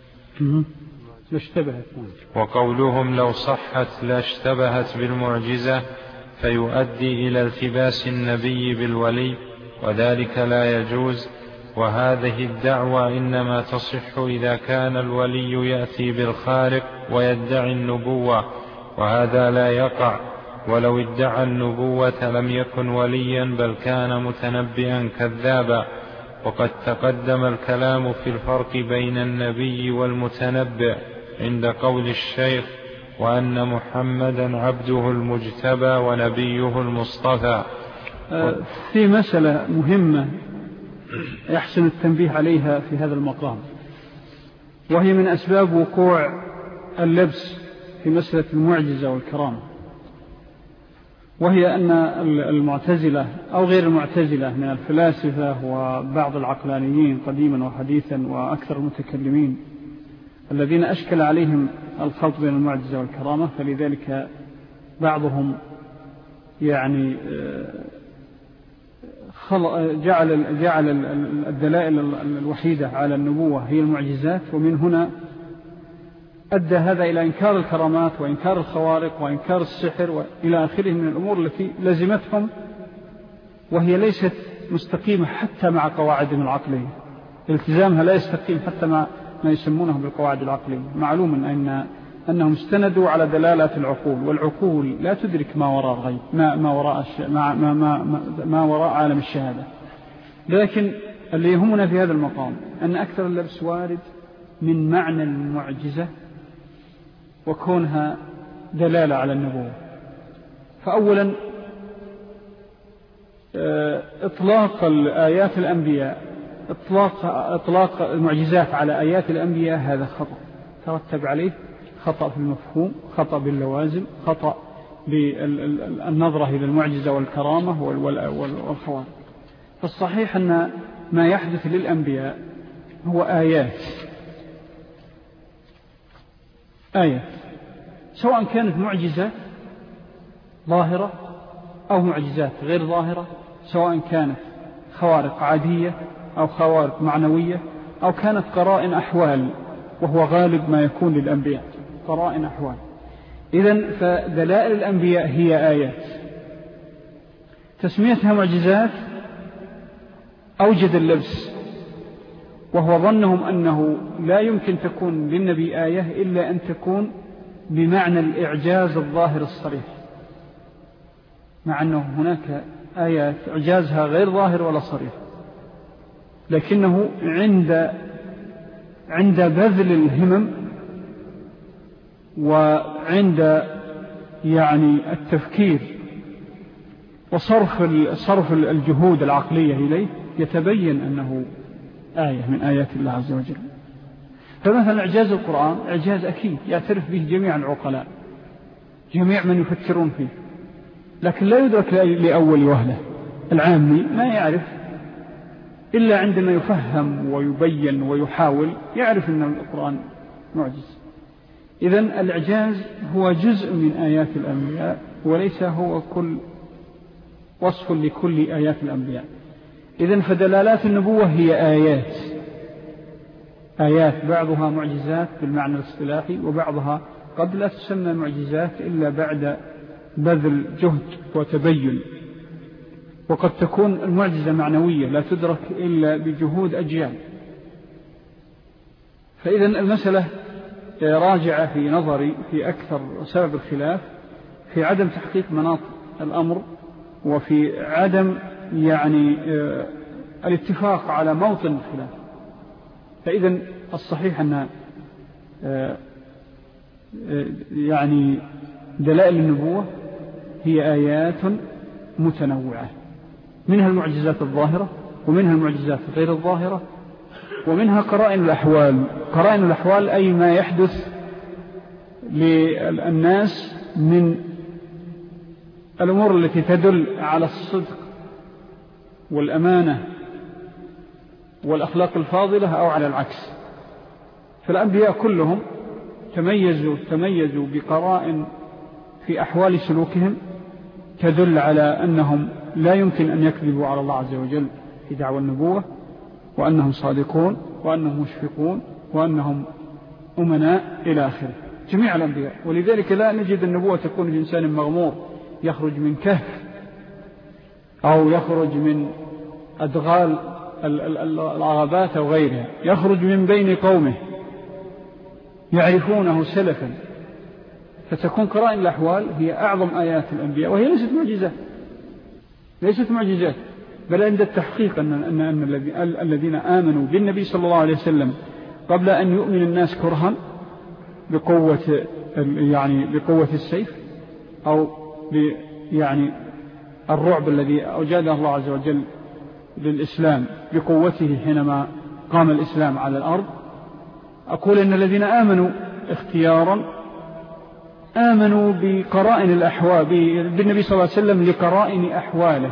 وقولهم لو صحت لاشتبهت بالمعجزة فيؤدي إلى التباس النبي بالولي، وذلك لا يجوز. وهذه الدعوة إنما تصح إذا كان الولي يأتي بالخارق ويدعي النبوة، وهذا لا يقع. ولو ادعى النبوة لم يكن وليا بل كان متنبئا كذابا. وقد تقدم الكلام في الفرق بين النبي والمتنبئ عند قول الشيخ: وأن محمدا عبده المجتبى ونبيه المصطفى. في مسألة مهمة يحسن التنبيه عليها في هذا المقام، وهي من أسباب وقوع اللبس في مسألة المعجزة والكرامة، وهي أن المعتزلة أو غير المعتزلة من الفلاسفة وبعض العقلانيين قديما وحديثا وأكثر المتكلمين الذين أشكل عليهم الخلط بين المعجزة والكرامة، فلذلك بعضهم يعني جعل جعل الدلائل الوحيدة على النبوة هي المعجزات، ومن هنا أدى هذا إلى إنكار الكرامات وإنكار الخوارق وإنكار السحر وإلى آخره من الأمور التي لزمتهم، وهي ليست مستقيمة حتى مع قواعدهم العقلية. التزامها لا يستقيم حتى مع ما يسمونه بالقواعد العقلية. معلوم أن أنهم استندوا على دلالات العقول، والعقول لا تدرك ما وراء الغيب، ما ما وراء ما ما ما, ما وراء عالم الشهادة. لكن اللي يهمنا في هذا المقام أن أكثر اللبس وارد من معنى المعجزة وكونها دلالة على النبوة. فأولا إطلاق الآيات الأنبياء إطلاق, إطلاق المعجزات على آيات الأنبياء هذا خطأ ترتب عليه خطأ في المفهوم، خطأ باللوازم، خطأ بالنظرة إلى المعجزة والكرامة والخوارق. فالصحيح أن ما يحدث للأنبياء هو آيات آيات سواء كانت معجزة ظاهرة أو معجزات غير ظاهرة، سواء كانت خوارق عادية أو خوارق معنوية أو كانت قرائن أحوال، وهو غالب ما يكون للأنبياء قرائن أحوال. إذن فدلائل الأنبياء هي آيات. تسميتها معجزات أوجد اللبس، وهو ظنهم أنه لا يمكن تكون للنبي آية إلا أن تكون بمعنى الإعجاز الظاهر الصريح، مع أنه هناك آيات إعجازها غير ظاهر ولا صريح، لكنه عند عند بذل الهمم وعند يعني التفكير وصرف صرف الجهود العقلية إليه يتبين أنه آية من آيات الله عز وجل. فمثلا إعجاز القرآن إعجاز أكيد يعترف به جميع العقلاء، جميع من يفكرون فيه، لكن لا يدرك لأول وهلة. العامي ما يعرف إلا عندما يفهم ويبين ويحاول يعرف أن القرآن معجز. إذن الإعجاز هو جزء من آيات الأنبياء وليس هو كل وصف لكل آيات الأنبياء. إذن فدلالات النبوة هي آيات آيات بعضها معجزات بالمعنى الاصطلاحي، وبعضها قد لا تسمى معجزات إلا بعد بذل جهد وتبين، وقد تكون المعجزة معنوية لا تدرك إلا بجهود أجيال. فإذن المسألة راجعة في نظري في أكثر سبب الخلاف في عدم تحقيق مناط الأمر، وفي عدم يعني الاتفاق على موطن الخلاف. فإذن الصحيح أن يعني دلائل النبوة هي آيات متنوعة، منها المعجزات الظاهرة ومنها المعجزات غير الظاهرة، ومنها قرائن الأحوال. قرائن الأحوال أي ما يحدث للناس من الأمور التي تدل على الصدق والأمانة والأخلاق الفاضلة أو على العكس. فالأنبياء كلهم تميزوا تميزوا بقرائن في أحوال سلوكهم تدل على أنهم لا يمكن أن يكذبوا على الله عز وجل في دعوى النبوة، وأنهم صادقون وأنهم مشفقون وأنهم أمناء إلى آخره، جميع الأنبياء. ولذلك لا نجد النبوة تكون لإنسان مغمور يخرج من كهف أو يخرج من أدغال العغبات أو غيرها، يخرج من بين قومه يعرفونه سلفا. فتكون قرائن الأحوال هي أعظم آيات الأنبياء، وهي ليست معجزات ليست معجزات بل عند التحقيق أن, أن, أن الذين آمنوا بالنبي صلى الله عليه وسلم قبل أن يؤمن الناس كرها بقوة يعني بقوة السيف أو يعني الرعب الذي أوجده الله عز وجل للإسلام بقوته حينما قام الإسلام على الأرض. أقول إن الذين آمنوا اختيارا آمنوا بقرائن الأحوال بالنبي صلى الله عليه وسلم لقرائن أحواله،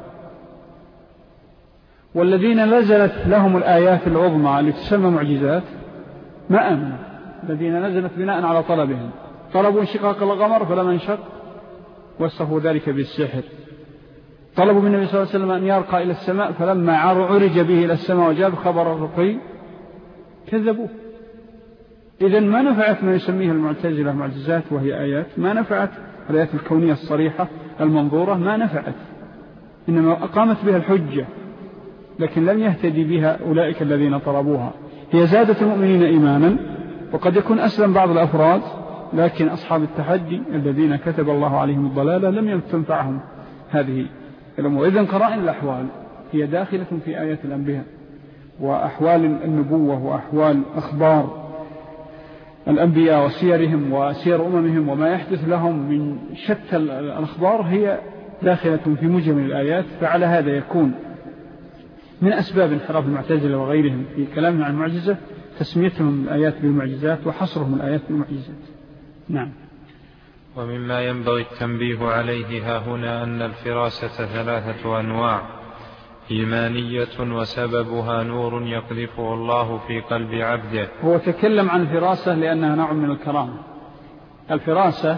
والذين نزلت لهم الآيات العظمى التي تسمى معجزات ما آمنوا، الذين نزلت بناء على طلبهم، طلبوا انشقاق القمر فلما انشق وصفوا ذلك بالسحر، طلبوا من النبي صلى الله عليه وسلم أن يرقى إلى السماء فلما عرج به إلى السماء وجاب خبر الرقي كذبوه. إذن ما نفعت ما يسميه المعتزلة معجزات وهي آيات، ما نفعت الآيات الكونية الصريحة المنظورة، ما نفعت، إنما أقامت بها الحجة لكن لم يهتدي بها أولئك الذين طلبوها. هي زادت المؤمنين إيمانا، وقد يكون أسلم بعض الأفراد، لكن أصحاب التحدي الذين كتب الله عليهم الضلالة لم تنفعهم هذه الأمور. إذن قرائن الأحوال هي داخلة في آيات الأنبياء وأحوال النبوة وأحوال أخبار الأنبياء وسيرهم وسير أممهم وما يحدث لهم من شتى الأخبار هي داخلة في مجمل الآيات. فعلى هذا يكون من أسباب انحراف المعتزلة وغيرهم في كلامهم عن المعجزة تسميتهم الآيات بالمعجزات وحصرهم الآيات بالمعجزات. نعم. ومما ينبغي التنبيه عليه ها هنا أن الفراسة ثلاثة أنواع: إيمانية وسببها نور يقذفه الله في قلب عبده. هو تكلم عن الفراسة لأنها نوع من الكرامة. الفراسة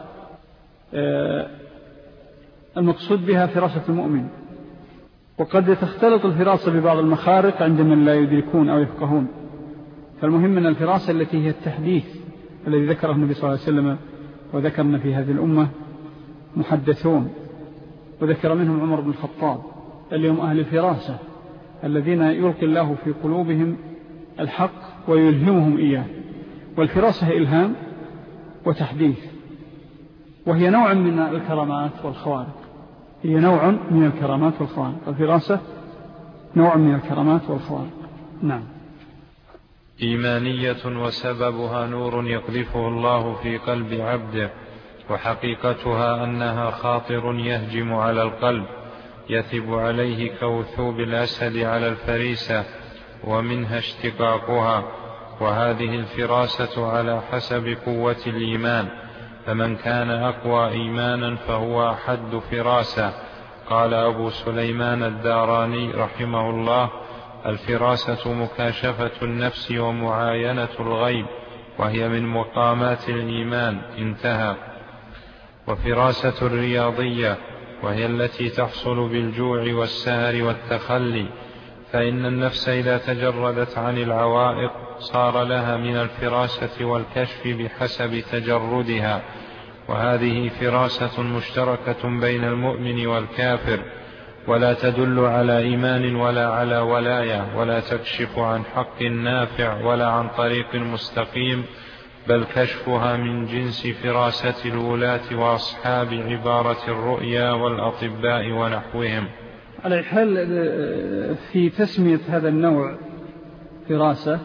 المقصود بها فراسة المؤمن، وقد تختلط الفراسة ببعض المخارق عند من لا يدركون أو يفقهون. فالمهم أن الفراسة التي هي التحديث الذي ذكره النبي صلى الله عليه وسلم وذكرنا في هذه الأمة محدثون، وذكر منهم عمر بن الخطاب اللي هم أهل الفراسة الذين يلقي الله في قلوبهم الحق ويلهمهم إياه. والفراسة إلهام وتحديث، وهي نوع من الكرامات والخوارق. هي نوع من الكرامات والخوارق. الفراسة نوع من الكرامات والخوارق. نعم. إيمانية وسببها نور يقذفه الله في قلب عبده، وحقيقتها أنها خاطر يهجم على القلب يثب عليه كوثوب الأسد على الفريسة، ومنها اشتقاقها. وهذه الفراسة على حسب قوة الإيمان، فمن كان أقوى إيمانا فهو أحد فراسة. قال أبو سليمان الداراني رحمه الله: الفراسة مكاشفة النفس ومعاينة الغيب، وهي من مقامات الإيمان. انتهى. وفراسة الرياضية، وهي التي تحصل بالجوع والسهر والتخلي، فإن النفس إذا تجردت عن العوائق صار لها من الفراسة والكشف بحسب تجردها. وهذه فراسة مشتركة بين المؤمن والكافر، ولا تدل على إيمان ولا على ولاية، ولا تكشف عن حق نافع ولا عن طريق مستقيم، بل كشفها من جنس فراسة الولاة وأصحاب عبارة الرؤيا والأطباء ونحوهم. على الحال في تسمية هذا النوع فراسة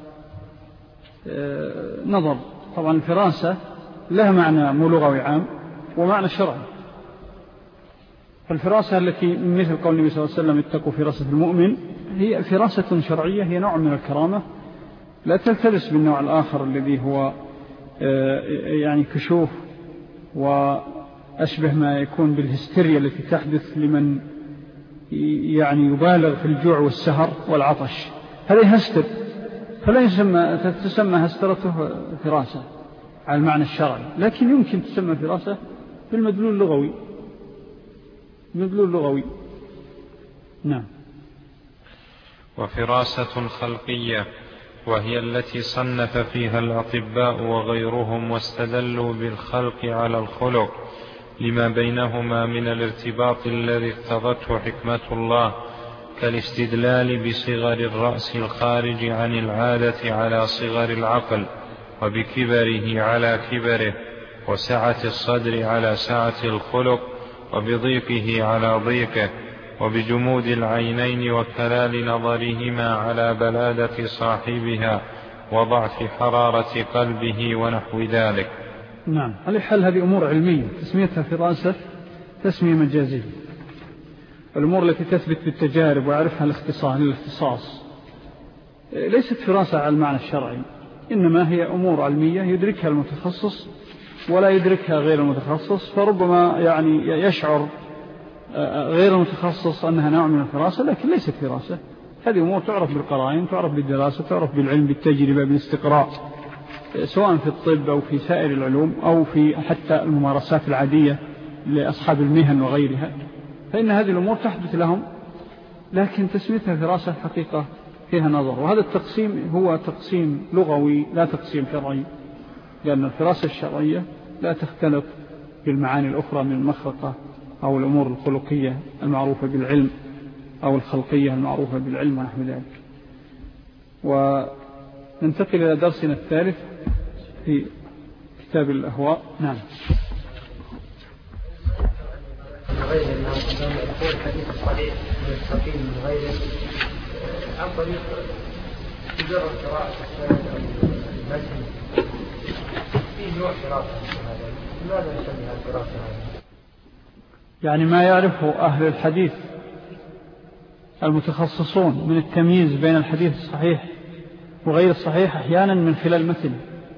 نظر. طبعا الفراسة لها معنى لغوي عام ومعنى شرعي. فالفراسة التي مثل قول النبي صلى الله عليه وسلم اتقوا فراسة المؤمن هي فراسة شرعية، هي نوع من الكرامة لا تلتبس بالنوع الآخر الذي هو يعني كشوف وأشبه ما يكون بالهستيريا التي تحدث لمن يعني يبالغ في الجوع والسهر والعطش. هذه هستر، فلا يسمى تسمى هسترته فراسة على المعنى الشرعي، لكن يمكن تسمى فراسة بالمدلول اللغوي. مدلول اللغوي. نعم. وفراسة خلقية، وهي التي صنف فيها الأطباء وغيرهم واستدلوا بالخلق على الخلق لما بينهما من الارتباط الذي اقتضته حكمة الله، كالاستدلال بصغر الرأس الخارج عن العادة على صغر العقل، وبكبره على كبره، وسعة الصدر على سعة الخلق، وبضيقه على ضيقه، وبجمود العينين وكلال نظرهما على بلادة صاحبها وضعف حرارة قلبه ونحو ذلك. نعم. على الحال هذه أمور علمية تسميتها فراسة تسمية مجازية. الأمور التي تثبت بالتجارب ويعرفها الاختصاص الاختصاص ليست فراسة على المعنى الشرعي، إنما هي أمور علمية يدركها المتخصص ولا يدركها غير المتخصص، فربما يعني يشعر غير المتخصص أنها نوع من الفراسة، لكن ليست فراسة. هذه أمور تعرف بالقرائن، تعرف بالدراسة، تعرف بالعلم، بالتجربة، بالاستقراء، سواء في الطب أو في سائر العلوم أو في حتى الممارسات العادية لأصحاب المهن وغيرها. فإن هذه الأمور تحدث لهم، لكن تسميتها فراسة حقيقة فيها نظر. وهذا التقسيم هو تقسيم لغوي لا تقسيم شرعي، لأن الفراسة الشرعية لا تختلط بالمعاني الأخرى من المخرقة أو الأمور الخلقية المعروفة بالعلم أو الخلقية المعروفة بالعلم ونحو ذلك. وننتقل إلى درسنا الثالث في كتاب الأهواء. نعم. غير أنه قدام يقول حديث صحيح مستقيم من غير أمر طريق مجرد قراءة السند أو المتن فيه نوع قراءة هذا، لماذا نسمي هذه القراءة هذه؟ يعني ما يعرفه أهل الحديث المتخصصون من التمييز بين الحديث الصحيح وغير الصحيح أحيانا من خلال المتن.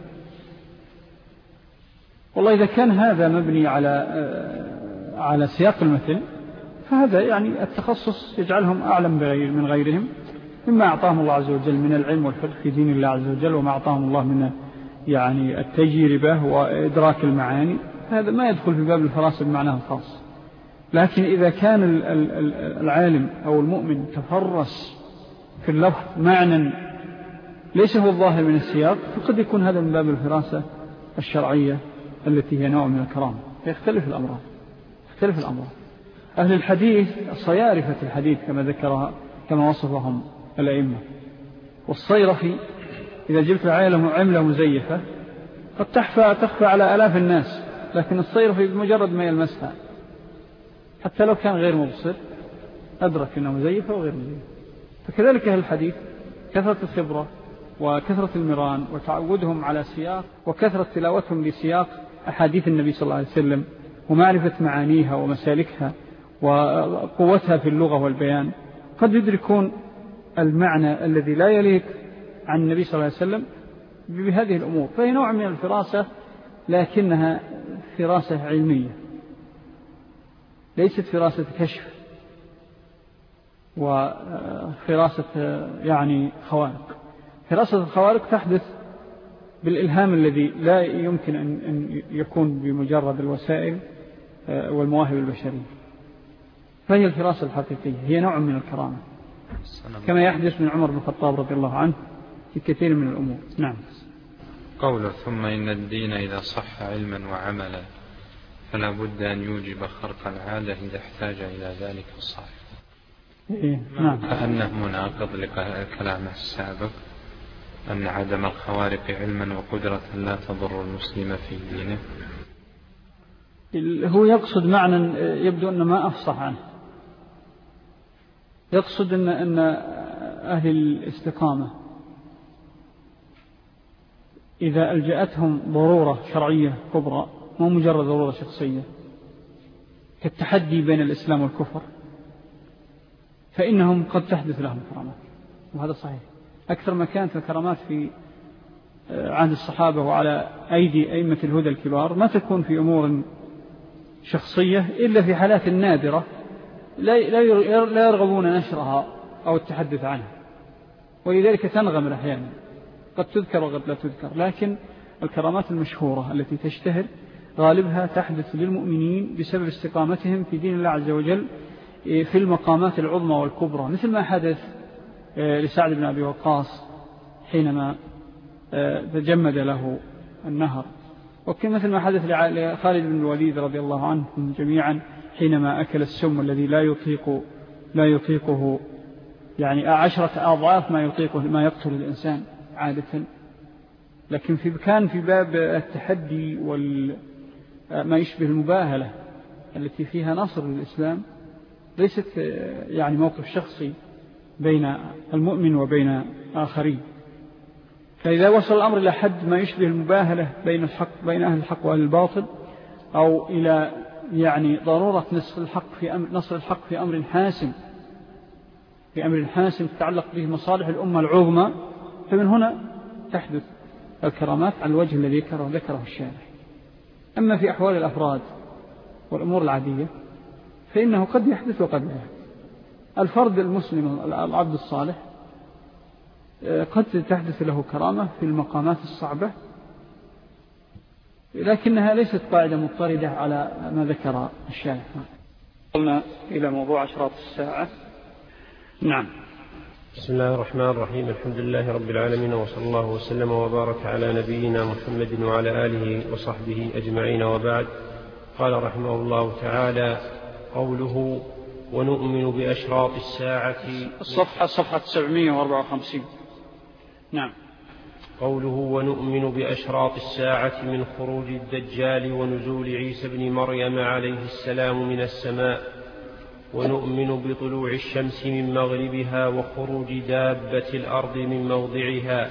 والله إذا كان هذا مبني على على سياق المتن فهذا يعني التخصص يجعلهم أعلم من غيرهم مما أعطاهم الله عز وجل من العلم والفقه في دين الله عز وجل، وما أعطاهم الله من يعني التجربة وإدراك المعاني. هذا ما يدخل في باب الفراسة بمعناه الخاص. لكن إذا كان العالم أو المؤمن تفرس في اللفظ معنى ليس هو الظاهر من السياق فقد يكون هذا من باب الفراسة الشرعية التي هي نوع من الكرامة. فيختلف الأمر يختلف الأمر أهل الحديث صيارفة الحديث كما ذكرها كما وصفهم الأئمة. والصيرفي إذا جبت عملة مزيفة قد تخفى تخفى على آلاف الناس، لكن الصيرفي بمجرد ما يلمسها حتى لو كان غير مبصر أدرك أنها مزيفة وغير مزيفة. فكذلك أهل الحديث كثرة الخبرة وكثرة المران وتعودهم على سياق وكثرة تلاوتهم لسياق أحاديث النبي صلى الله عليه وسلم ومعرفة معانيها ومسالكها وقوتها في اللغة والبيان قد يدركون المعنى الذي لا يليق عن النبي صلى الله عليه وسلم بهذه الأمور. فهي نوع من الفراسة لكنها فراسة علمية ليست فراسة كشف وفراسة يعني خوارق. فراسة الخوارق تحدث بالإلهام الذي لا يمكن أن يكون بمجرد الوسائل والمواهب البشرية. فهي الفراسة الحقيقية هي نوع من الكرامة كما يحدث من عمر بن الخطاب رضي الله عنه في كثير من الأمور. نعم. قوله ثم إن الدين إذا صح علما وعملا فلا بد أن يوجب خرق العادة إذا احتاج إلى ذلك الصاحب. إيه؟ نعم. كأنه مناقض لكلام السابق أن عدم الخوارق علما وقدرة لا تضر المسلم في دينه. هو يقصد معنى يبدو أنه ما أفصح عنه. يقصد أن أن أهل الاستقامة إذا ألجأتهم ضرورة شرعية كبرى مو مجرد ضرورة شخصية كالتحدي بين الإسلام والكفر فإنهم قد تحدث لهم كرامات، وهذا صحيح. أكثر ما كانت الكرامات في عهد الصحابة وعلى أيدي أئمة الهدى الكبار ما تكون في أمور شخصية إلا في حالات نادرة لا يرغبون نشرها أو التحدث عنها، ولذلك تنغمر أحيانا قد تذكر وقد لا تذكر. لكن الكرامات المشهورة التي تشتهر غالبها تحدث للمؤمنين بسبب استقامتهم في دين الله عز وجل في المقامات العظمى والكبرى، مثل ما حدث لسعد بن أبي وقاص حينما تجمد له النهر، وكمثل ما حدث لخالد بن الوليد رضي الله عنهم جميعا حينما أكل السم الذي لا يطيق لا يطيقه يعني عشرة أضعاف ما يطيقه ما يقتل الإنسان عادة. لكن في كان في باب التحدي وما يشبه المباهلة التي فيها نصر للإسلام، ليست يعني موقف شخصي بين المؤمن وبين آخرين. فإذا وصل الأمر إلى حد ما يشبه المباهلة بين الحق بين أهل الحق وأهل الباطل، أو إلى يعني ضرورة نصر الحق في أمر نصر الحق في أمر حاسم في أمر حاسم تتعلق به مصالح الأمة العظمى، فمن هنا تحدث الكرامات على الوجه الذي ذكره ذكره الشارع. أما في أحوال الأفراد والأمور العادية فإنه قد يحدث وقد لا يحدث. الفرد المسلم العبد الصالح قد تحدث له كرامة في المقامات الصعبة، لكنها ليست قاعدة مضطردة على ما ذكر الشارع. قلنا إلى موضوع أشراط الساعة. نعم. بسم الله الرحمن الرحيم. الحمد لله رب العالمين، وصلى الله وسلم وبارك على نبينا محمد وعلى آله وصحبه أجمعين، وبعد. قال رحمه الله تعالى: قوله ونؤمن بأشراط الساعة. الصفحة صفحة سبعمائة وأربعة وخمسين. نعم. قوله ونؤمن بأشراط الساعة من خروج الدجال ونزول عيسى بن مريم عليه السلام من السماء ونؤمن بطلوع الشمس من مغربها وخروج دابة الأرض من موضعها.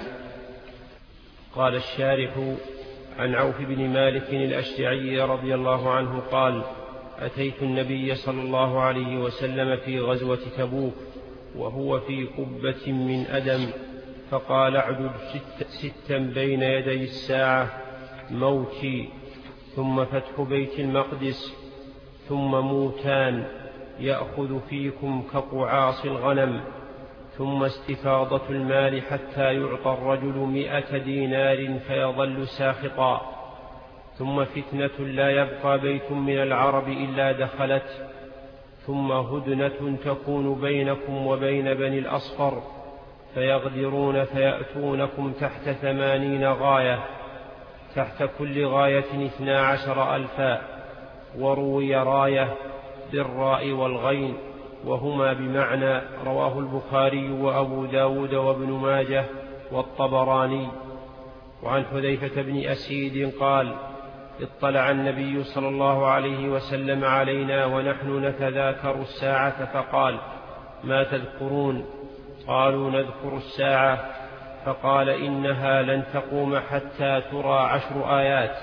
قال الشارح: عن عوف بن مالك الأشجعي رضي الله عنه قال: أتيت النبي صلى الله عليه وسلم في غزوة تبوك وهو في قبة من أدم، فقال: اعدد ست ستا بين يدي الساعة، موتي، ثم فتح بيت المقدس، ثم موتان يأخذ فيكم كقعاص الغنم، ثم استفاضة المال حتى يعطى الرجل مئة دينار فيظل ساخطا، ثم فتنة لا يبقى بيت من العرب إلا دخلت، ثم هدنة تكون بينكم وبين بني الأصفر فيغدرون فيأتونكم تحت ثمانين غاية، تحت كل غاية اثنا عشر ألفا، وروي راية بالراء والغين وهما بمعنى. رواه البخاري وأبو داود وابن ماجه والطبراني. وعن حذيفة بن أسيد قال: اطلع النبي صلى الله عليه وسلم علينا ونحن نتذاكر الساعة فقال: ما تذكرون؟ قالوا: نذكر الساعة. فقال: إنها لن تقوم حتى ترى عشر آيات: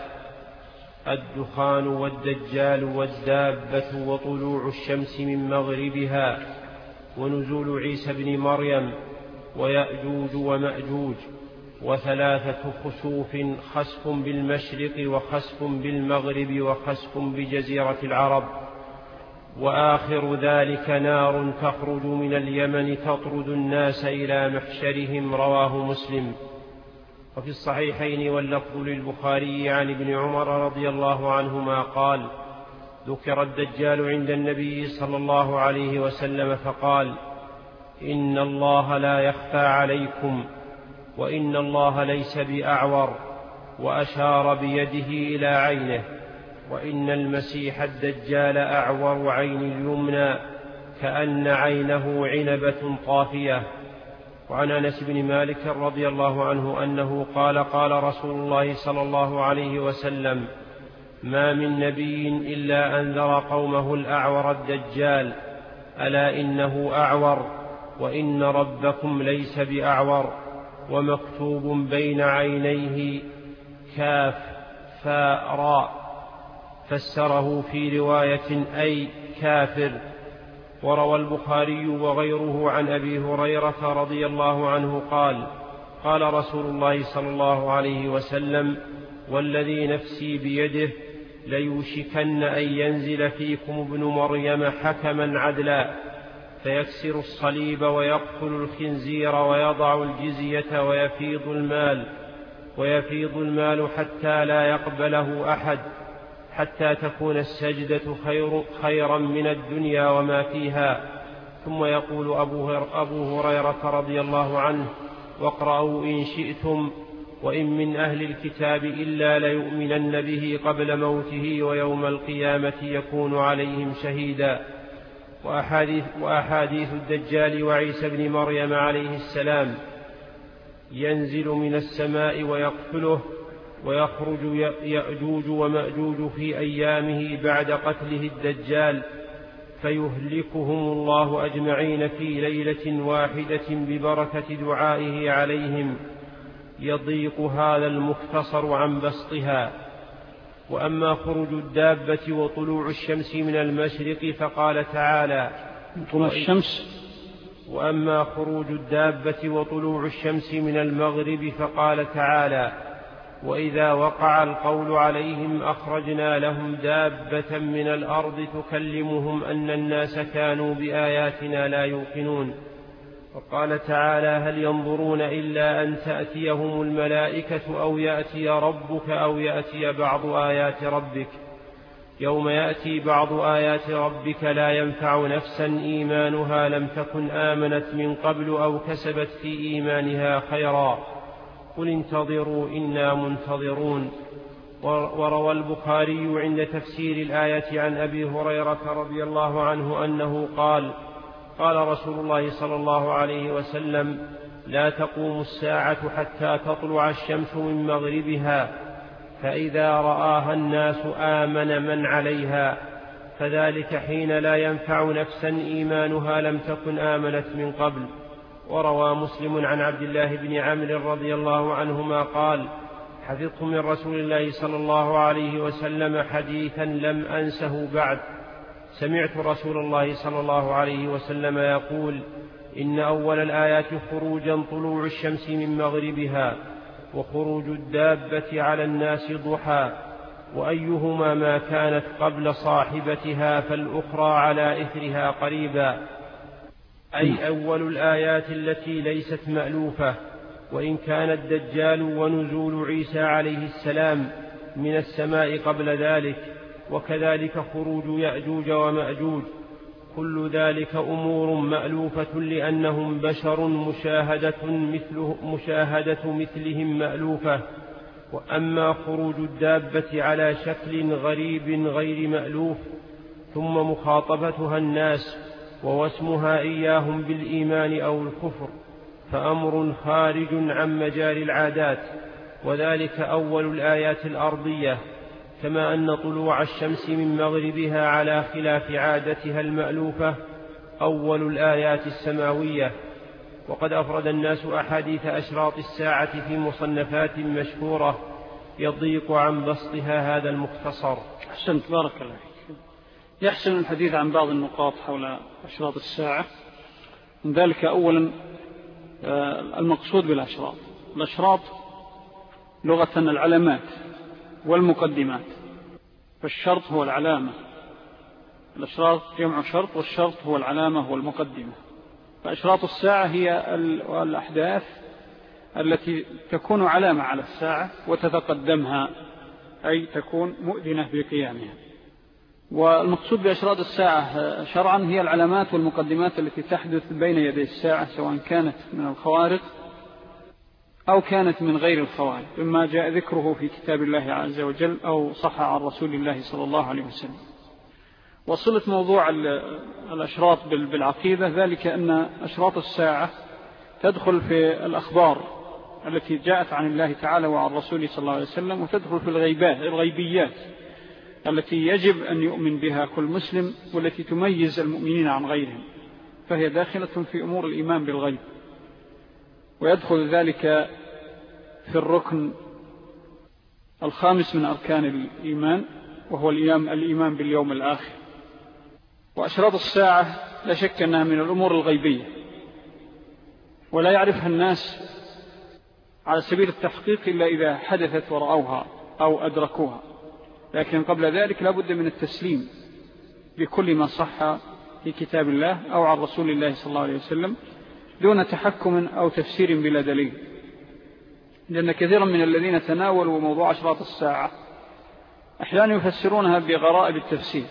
الدخان والدجال والدابة وطلوع الشمس من مغربها ونزول عيسى بن مريم ويأجوج ومأجوج، وثلاثة خسوف: خسف بالمشرق وخسف بالمغرب وخسف بجزيرة العرب، وآخر ذلك نار تخرج من اليمن تطرد الناس إلى محشرهم. رواه مسلم. وفي الصحيحين واللفظ للبخاري عن ابن عمر رضي الله عنهما قال: ذكر الدجال عند النبي صلى الله عليه وسلم فقال: إن الله لا يخفى عليكم، وإن الله ليس بأعور، وأشار بيده إلى عينه، وإن المسيح الدجال أعور عين اليمنى كأن عينه عنبة طافية. وعن أنس بن مالك رضي الله عنه أنه قال: قال رسول الله صلى الله عليه وسلم: ما من نبي إلا أنذر قومه الأعور الدجال، ألا إنه أعور، وإن ربكم ليس بأعور، ومكتوب بين عينيه كاف فاء راء. فسره في رواية أي كافر. وروى البخاري وغيره عن أبي هريرة رضي الله عنه قال: قال رسول الله صلى الله عليه وسلم: والذي نفسي بيده ليوشكن أن ينزل فيكم ابن مريم حكما عدلا، فيكسر الصليب ويقتل الخنزير ويضع الجزية ويفيض المال ويفيض المال حتى لا يقبله أحد، حتى تكون السجدة خير خيرا من الدنيا وما فيها. ثم يقول أبو هريرة رضي الله عنه: واقرأوا إن شئتم: وإن من أهل الكتاب إلا ليؤمنن به قبل موته ويوم القيامة يكون عليهم شهيدا. وأحاديث, وأحاديث الدجال وعيسى بن مريم عليه السلام: ينزل من السماء ويقتله، ويخرج يأجوج ومأجوج في أيامه بعد قتله الدجال، فيهلكهم الله أجمعين في ليلة واحدة ببركة دعائه عليهم. يضيق هذا المختصر عن بسطها. وأما خروج الدابة وطلوع الشمس من المشرق فقال تعالى: طلوع الشمس. وأما خروج الدابة وطلوع الشمس من المغرب فقال تعالى: وإذا وقع القول عليهم أخرجنا لهم دابة من الأرض تكلمهم أن الناس كانوا بآياتنا لا يوقنون. وقال تعالى: هل ينظرون إلا أن تأتيهم الملائكة أو يأتي ربك أو يأتي بعض آيات ربك. يوم يأتي بعض آيات ربك لا ينفع نفسا إيمانها لم تكن آمنت من قبل أو كسبت في إيمانها خيرا، قل انتظروا إنا منتظرون. وروى البخاري عند تفسير الآية عن أبي هريرة رضي الله عنه أنه قال: قال رسول الله صلى الله عليه وسلم: لا تقوم الساعة حتى تطلع الشمس من مغربها، فإذا رآها الناس آمن من عليها، فذلك حين لا ينفع نفسا إيمانها لم تكن آمنت من قبل. وروى مسلم عن عبد الله بن عمرو رضي الله عنهما قال: حفظت من رسول الله صلى الله عليه وسلم حديثا لم أنسه بعد. سمعت رسول الله صلى الله عليه وسلم يقول: إن أول الآيات خروجا طلوع الشمس من مغربها، وخروج الدابة على الناس ضحى، وأيهما ما كانت قبل صاحبتها فالأخرى على إثرها قريبا، أي أول الآيات التي ليست مألوفة، وإن كان الدجال ونزول عيسى عليه السلام من السماء قبل ذلك، وكذلك خروج يأجوج ومأجوج، كل ذلك أمور مألوفة لأنهم بشر مشاهدة, مثله مشاهدة مثلهم مألوفة. وأما خروج الدابة على شكل غريب غير مألوف ثم مخاطبتها الناس ووسمها إياهم بالإيمان أو الكفر فأمر خارج عن مجال العادات، وذلك أول الآيات الأرضية، كما أن طلوع الشمس من مغربها على خلاف عادتها المألوفة أول الآيات السماوية. وقد أفرد الناس أحاديث أشراط الساعة في مصنفات مشهورة يضيق عن بسطها هذا المختصر. أحسنت، بارك الله فيك. يحسن الحديث عن بعض النقاط حول أشراط الساعة. من ذلك أولا المقصود بالأشراط. الأشراط لغة العلامات والمقدمات، فالشرط هو العلامة. الأشراط جمع شرط، والشرط هو العلامة والمقدمة. فأشراط الساعة هي الأحداث التي تكون علامة على الساعة وتتقدمها، أي تكون مؤذنة بقيامها. والمقصود بأشراط الساعة شرعا هي العلامات والمقدمات التي تحدث بين يدي الساعة، سواء كانت من الخوارق أو كانت من غير الخوارق، مما جاء ذكره في كتاب الله عز وجل أو صح عن رسول الله صلى الله عليه وسلم. وصلت موضوع الأشراط بالعقيدة، ذلك أن أشراط الساعة تدخل في الأخبار التي جاءت عن الله تعالى وعن رسوله صلى الله عليه وسلم، وتدخل في الغيبيات التي يجب أن يؤمن بها كل مسلم، والتي تميز المؤمنين عن غيرهم، فهي داخلة في أمور الإيمان بالغيب. ويدخل ذلك في الركن الخامس من أركان الإيمان، وهو الإيمان باليوم الآخر. وأشراط الساعة لا شك أنها من الأمور الغيبية، ولا يعرفها الناس على سبيل التحقيق إلا إذا حدثت ورأوها أو أدركوها، لكن قبل ذلك لا بد من التسليم بكل ما صح في كتاب الله أو عن رسول الله صلى الله عليه وسلم دون تحكم أو تفسير بلا دليل. لأن كثيرا من الذين تناولوا موضوع أشراط الساعة أحيانا يفسرونها بغرائب التفسير،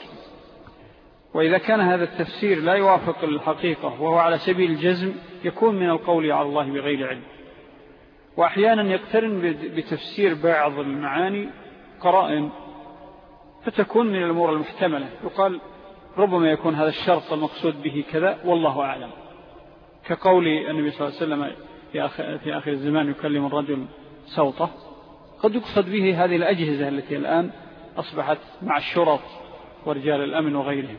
وإذا كان هذا التفسير لا يوافق الحقيقة وهو على سبيل الجزم يكون من القول على الله بغير علم. وأحيانا يقترن بتفسير بعض المعاني قرائن فتكون من الأمور المحتملة، يقال ربما يكون هذا الشرط المقصود به كذا والله أعلم، كقول النبي صلى الله عليه وسلم في آخر الزمان يكلم الرجل صوته، قد يقصد به هذه الأجهزة التي الآن أصبحت مع الشرط ورجال الأمن وغيرهم،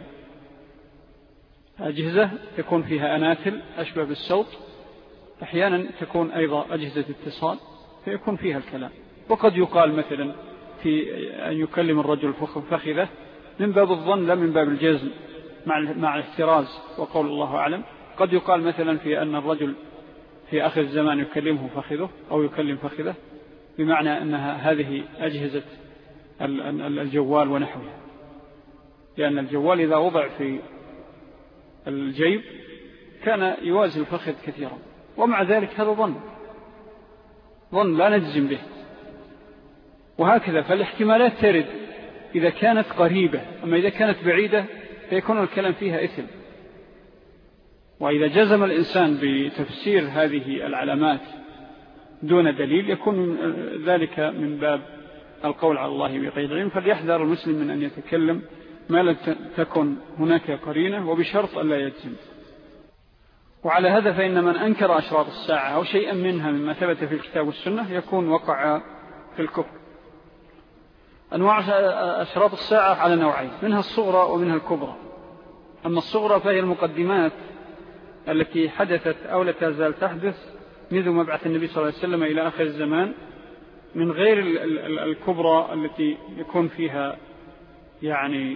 أجهزة تكون فيها أناتل أشبه بالصوت، أحيانا تكون أيضا أجهزة اتصال فيكون فيها الكلام. وقد يقال مثلا في أن يكلم الرجل فخذه من باب الظن لا من باب الجزم مع الاحتراز وقول الله أعلم. قد يقال مثلا في أن الرجل في آخر الزمان يكلمه فخذه أو يكلم فخذه، بمعنى أنها هذه أجهزة الجوال ونحوها، لأن الجوال إذا وضع في الجيب كان يوازي الفخذ كثيرا، ومع ذلك هذا ظن ظن لا نجزم به. وهكذا فالاحتمالات ترد إذا كانت قريبة، أما إذا كانت بعيدة فيكون الكلام فيها إثم. وإذا جزم الإنسان بتفسير هذه العلامات دون دليل يكون ذلك من باب القول على الله بغير علم. فليحذر المسلم من أن يتكلم ما لم تكن هناك قرينة وبشرط أن لا يجزم. وعلى هذا فإن من أنكر أشراط الساعة أو شيئا منها مما ثبت في الكتاب والسنة يكون وقع في الكفر. أنواع أشراط الساعة على نوعين، منها الصغرى ومنها الكبرى. أما الصغرى فهي المقدمات التي حدثت أو لا تزال تحدث منذ مبعث النبي صلى الله عليه وسلم إلى آخر الزمان، من غير الكبرى التي يكون فيها يعني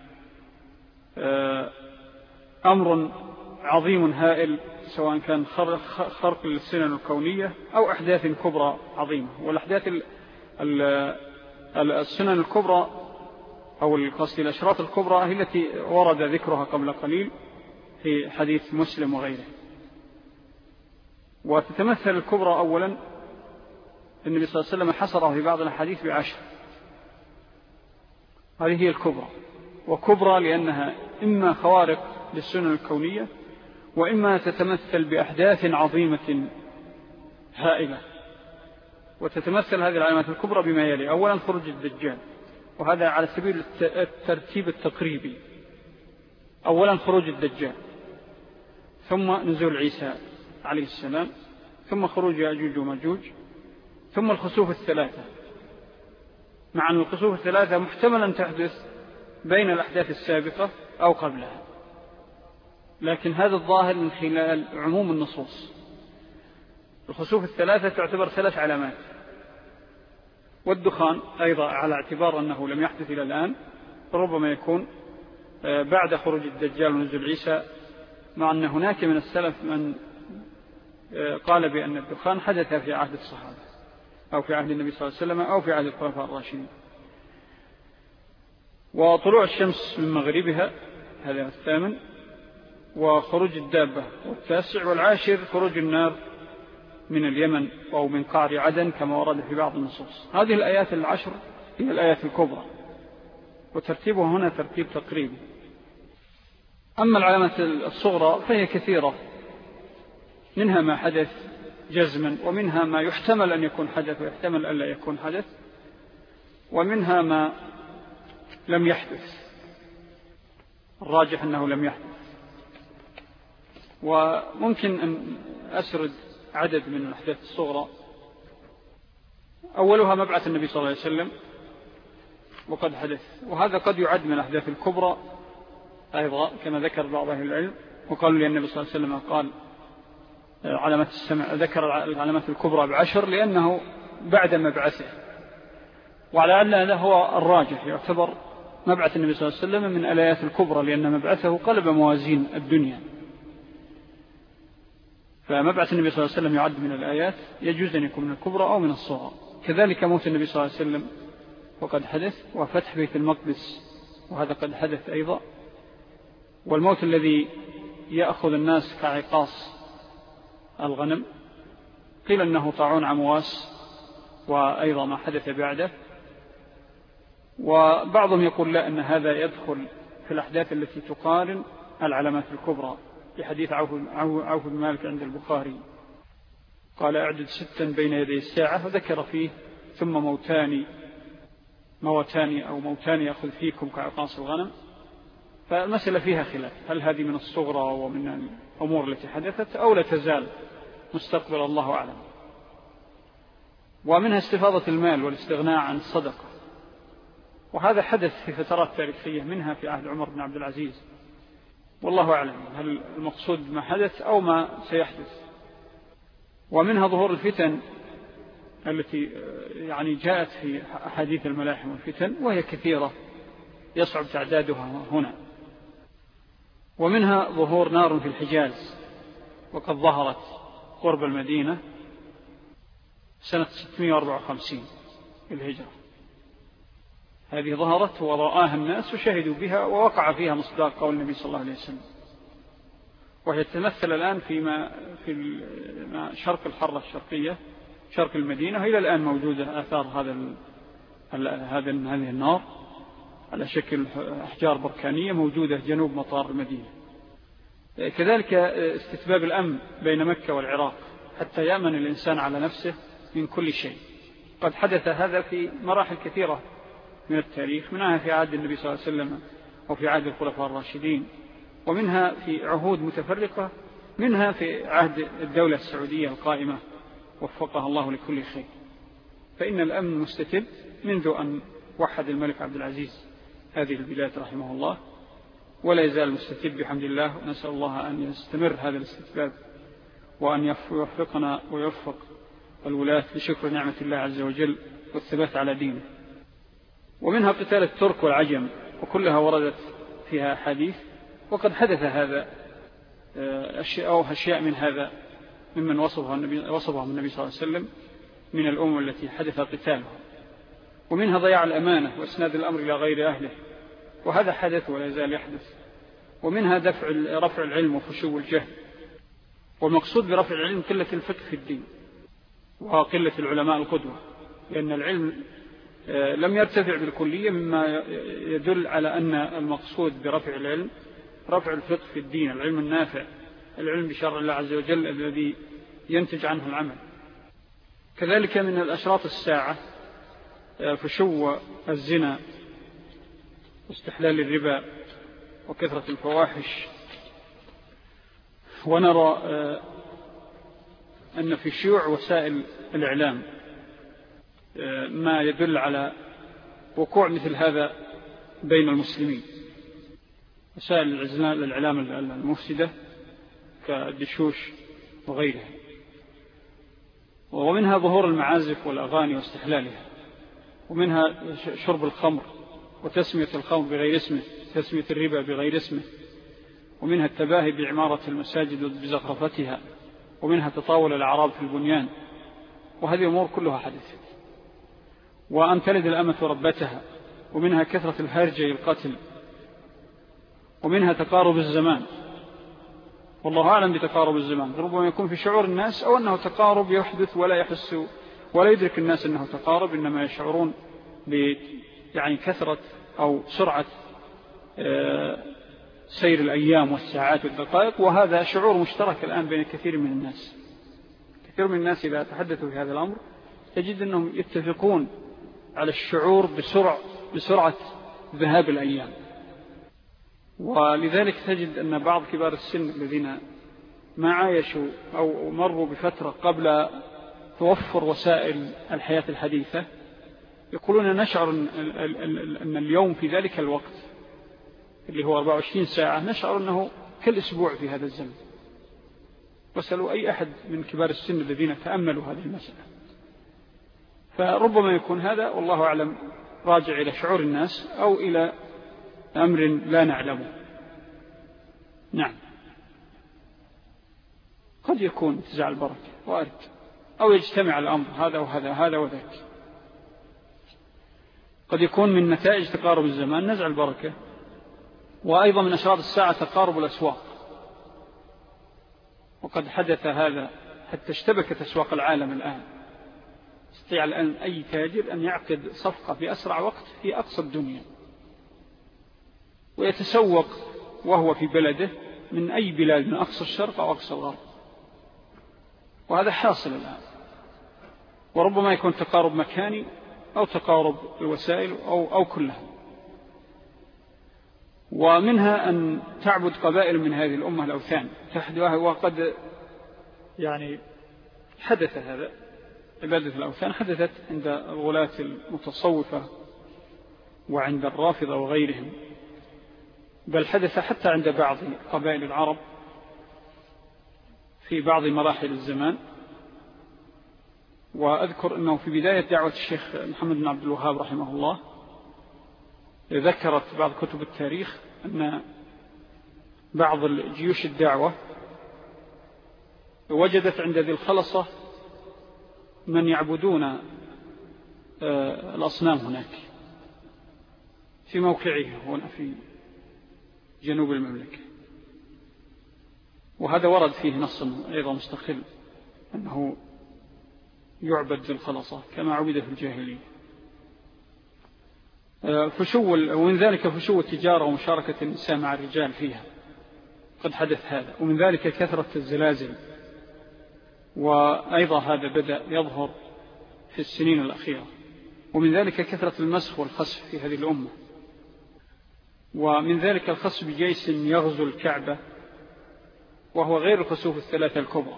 أمر عظيم هائل، سواء كان خرق للسنن الكونية أو أحداث كبرى عظيمة. والأحداث السنن الكبرى أو القصد الأشراط الكبرى هي التي ورد ذكرها قبل قليل في حديث مسلم وغيره. وتتمثل الكبرى أولا النبي صلى الله عليه وسلم حصره في بعض الحديث بعشر، هذه هي الكبرى. وكبرى لأنها إما خوارق للسنن الكونية وإما تتمثل بأحداث عظيمة هائلة. وتتمثل هذه العلامات الكبرى بما يلي: أولا خروج الدجال، وهذا على سبيل الترتيب التقريبي. أولا خروج الدجال، ثم نزول عيسى عليه السلام، ثم خروج يأجوج وماجوج، ثم الخسوف الثلاثة. مع أن الخسوف الثلاثة محتملا تحدث بين الأحداث السابقة أو قبلها، لكن هذا الظاهر من خلال عموم النصوص. الخسوف الثلاثة تعتبر ثلاث علامات. والدخان أيضا على اعتبار أنه لم يحدث إلى الآن، ربما يكون بعد خروج الدجال ونزول عيسى، مع أن هناك من السلف من قال بأن الدخان حدث في عهد الصحابة أو في عهد النبي صلى الله عليه وسلم أو في عهد الخلفاء الراشدين. وطلوع الشمس من مغربها، هذا الثامن. وخروج الدابة والتاسع. والعاشر خروج النار من اليمن أو من قعر عدن كما ورد في بعض النصوص. هذه الآيات العشر هي الآيات الكبرى، وترتيبها هنا ترتيب تقريبي. أما العلامات الصغرى فهي كثيرة، منها ما حدث جزما، ومنها ما يحتمل أن يكون حدث ويحتمل أن لا يكون حدث، ومنها ما لم يحدث، الراجح أنه لم يحدث. وممكن أن أسرد عدد من الأحداث الصغرى. أولها مبعث النبي صلى الله عليه وسلم وقد حدث، وهذا قد يعد من الأحداث الكبرى أيضا كما ذكر بعض أهل العلم. وقالوا لأن النبي صلى الله عليه وسلم قال علامات السمع، ذكر العلامات الكبرى بعشر لأنه بعد مبعثه، وعلى أن هذا هو الراجح. يعتبر مبعث النبي صلى الله عليه وسلم من الآيات الكبرى لأن مبعثه قلب موازين الدنيا. فمبعث النبي صلى الله عليه وسلم يعد من الآيات، يجوز أن يكون من الكبرى أو من الصغرى. كذلك موت النبي صلى الله عليه وسلم وقد حدث، وفتح بيت المقدس وهذا قد حدث أيضا. والموت الذي يأخذ الناس كعقاص الغنم، قيل أنه طاعون عمواس، وأيضا ما حدث بعده. وبعضهم يقول لا، أن هذا يدخل في الأحداث التي تقارن العلامات الكبرى، في حديث عوف بن مالك عند البخاري قال أعدد ستا بين يدي الساعة، وذكر فيه ثم موتان موتان أو موتان يأخذ فيكم كعقاص الغنم. فالمسألة فيها خلاف، هل هذه من الصغرى ومن الأمور التي حدثت أو لا تزال مستقبل، الله أعلم. ومنها استفاضة المال والاستغناء عن الصدقة، وهذا حدث في فترات تاريخية، منها في عهد عمر بن عبد العزيز، والله أعلم هل المقصود ما حدث أو ما سيحدث. ومنها ظهور الفتن التي يعني جاءت في أحاديث الملاحم والفتن، وهي كثيرة يصعب تعدادها هنا. ومنها ظهور نار في الحجاز، وقد ظهرت قرب المدينة سنة ستمائة وأربعة وخمسين الهجرة. هذه ظهرت ورآها الناس وشهدوا بها، ووقع فيها مصداق قول النبي صلى الله عليه وسلم. وهي تمثل الآن فيما في شرق الحرة الشرقية، شرق المدينة، إلى الآن موجودة آثار هذا هذا هذه النار على شكل أحجار بركانية موجودة جنوب مطار المدينة. كذلك استتباب الأمن بين مكة والعراق حتى يأمن الإنسان على نفسه من كل شيء، قد حدث هذا في مراحل كثيرة من التاريخ، منها في عهد النبي صلى الله عليه وسلم وفي عهد الخلفاء الراشدين، ومنها في عهود متفرقة، منها في عهد الدولة السعودية القائمة وفقها الله لكل خير. فإن الأمن مستتب منذ أن وحد الملك عبد العزيز هذه البلاد رحمه الله، ولا يزال مستتب بحمد الله، ونسأل الله أن يستمر هذا الاستتباب وأن يوفقنا ويوفق الولاة لشكر نعمة الله عز وجل والثبات على دينه. ومنها قتال الترك والعجم، وكلها وردت فيها حديث، وقد حدث هذا أو أشياء من هذا ممن وصفها النبي, وصفهم النبي صلى الله عليه وسلم من الأمم التي حدث قتالها. ومنها ضياع الأمانة وإسناد الأمر إلى غير أهله، وهذا حدث ولا يزال يحدث. ومنها دفع رفع العلم وفشو الجهل، والمقصود برفع العلم قلة الفقه في الدين وقلة العلماء القدوة، لأن العلم لم يرتفع بالكلية، مما يدل على أن المقصود برفع العلم رفع الفقه في الدين، العلم النافع، العلم بشرع الله عز وجل الذي ينتج عنه العمل. كذلك من الأشراط الساعة فشو الزنا واستحلال الربا وكثرة الفواحش. ونرى أن في شيوع وسائل الإعلام ما يدل على وقوع مثل هذا بين المسلمين، وسائل الإعلام المفسدة كالدشوش وغيرها. ومنها ظهور المعازف والأغاني واستحلالها، ومنها شرب الخمر وتسمية الخمر بغير اسمه، تسمية الربا بغير اسمه، ومنها التباهي بعمارة المساجد وبزخرفتها، ومنها تطاول الأعراب في البنيان، وهذه أمور كلها حدثت. وأن تلد الأمة ربتها، ومنها كثرة الهرج القتل، ومنها تقارب الزمان، والله أعلم بتقارب الزمان، ربما يكون في شعور الناس أو أنه تقارب يحدث ولا يحس ولا يدرك الناس أنه تقارب، إنما يشعرون ب يعني كثرة أو سرعة سير الأيام والساعات والدقائق، وهذا شعور مشترك الآن بين كثير من الناس. كثير من الناس إذا تحدثوا في هذا الأمر تجد أنهم يتفقون على الشعور بسرعة, بسرعة ذهاب الأيام. ولذلك تجد أن بعض كبار السن الذين ما عايشوا أو مروا بفترة قبل توفر وسائل الحياة الحديثة يقولون نشعر أن اليوم في ذلك الوقت اللي هو أربعة وعشرين ساعة نشعر أنه كالأسبوع في هذا الزمن. واسألوا أي أحد من كبار السن الذين تأملوا هذه المسألة، فربما يكون هذا والله أعلم راجع إلى شعور الناس أو إلى أمر لا نعلمه. نعم، قد يكون انتزاع البركة وارد، أو يجتمع الأمر هذا وهذا هذا وذاك. قد يكون من نتائج تقارب الزمان نزع البركة، وأيضا من أشراط الساعة تقارب الأسواق، وقد حدث هذا حتى اشتبكت أسواق العالم الآن. يستطيع الآن أي تاجر أن يعقد صفقة في أسرع وقت في أقصى الدنيا، ويتسوق وهو في بلده من أي بلاد، من أقصى الشرق أو أقصى الغرب، وهذا حاصل الآن. وربما يكون تقارب مكاني أو تقارب الوسائل أو, أو كلها. ومنها أن تعبد قبائل من هذه الأمة الأوثان تحدها، وقد يعني حدث هذا. عبادة الأوثان حدثت عند الغلاة المتصوفة وعند الرافضة وغيرهم، بل حدث حتى عند بعض قبائل العرب في بعض مراحل الزمان. وأذكر أنه في بداية دعوة الشيخ محمد بن عبد الوهاب رحمه الله ذكرت بعض كتب التاريخ أن بعض الجيوش الدعوة وجدت عند ذي الخلصة من يعبدون الأصنام هناك في موقعها هنا في جنوب المملكة. وهذا ورد فيه نص أيضا مستقل أنه يعبد ذي الخلصة كما عبد في الجاهلية. فشو ومن ذلك فشو التجارة ومشاركة النساء مع الرجال فيها، قد حدث هذا. ومن ذلك كثرة الزلازل، وأيضا هذا بدأ يظهر في السنين الأخيرة. ومن ذلك كثرة المسخ والخسف في هذه الأمة. ومن ذلك الخسف بجيش يغزو الكعبة، وهو غير الخسوف الثلاثة الكبرى.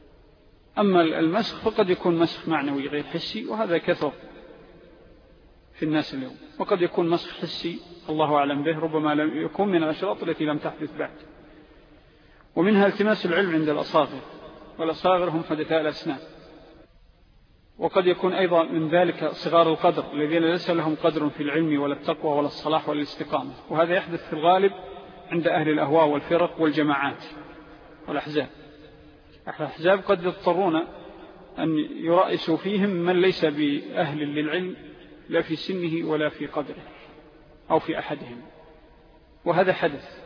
أما المسخ فقد يكون مسخ معنوي غير حسي، وهذا كثر في الناس اليوم، وقد يكون مسخ حسي الله أعلم به، ربما لم يكون من الأشراط التي لم تحدث بعد. ومنها التماس العلم عند الأصاغر، والأصاغر هم حدثاء الأسنان. وقد يكون أيضا من ذلك صغار القدر الذين ليس لهم قدر في العلم ولا التقوى ولا الصلاح ولا الاستقامة، وهذا يحدث في الغالب عند أهل الأهواء والفرق والجماعات والأحزاب. الأحزاب قد يضطرون أن يرأسوا فيهم من ليس بأهل للعلم لا في سنه ولا في قدره أو في أحدهم، وهذا حدث.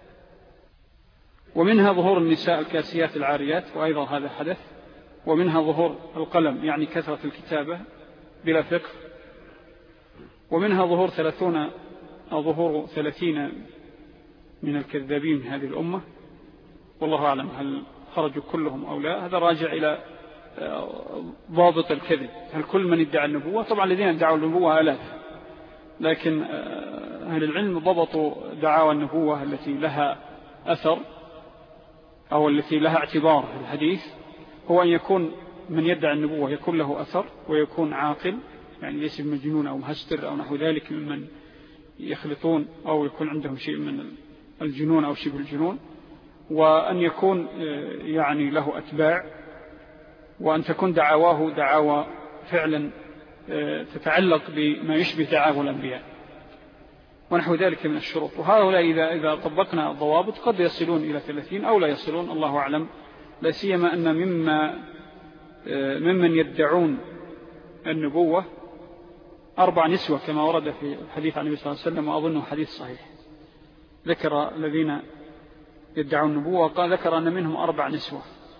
ومنها ظهور النساء الكاسيات العاريات، وأيضا هذا حدث. ومنها ظهور القلم، يعني كثرة الكتابة بلا فقه. ومنها ظهور ثلاثون أو ظهور ثلاثين من الكذابين من هذه الأمة، والله أعلم هل خرجوا كلهم أو لا. هذا راجع إلى ضابط الكذب، هل كل من ادعى النبوة؟ طبعا الذين ادعوا النبوة آلاف، لكن أهل العلم ضبطوا دعاوى النبوة التي لها أثر أو التي لها اعتبار في الحديث، هو أن يكون من يدعي النبوة يكون له أثر ويكون عاقل، يعني ليس بمجنون أو مهستر أو نحو ذلك ممن يخلطون أو يكون عندهم شيء من الجنون أو شبه الجنون، وأن يكون يعني له أتباع، وأن تكون دعواه دعاوى فعلا تتعلق بما يشبه دعاوى الأنبياء ونحو ذلك من الشروط. وهؤلاء إذا, إذا طبقنا الضوابط قد يصلون إلى ثلاثين أو لا يصلون، الله أعلم. لا سيما أن مما ممن يدعون النبوة أربع نسوة كما ورد في الحديث عن النبي صلى الله عليه وسلم، وأظنه حديث صحيح، ذكر الذين يدعون النبوة قال ذكر أن منهم أربع نسوة،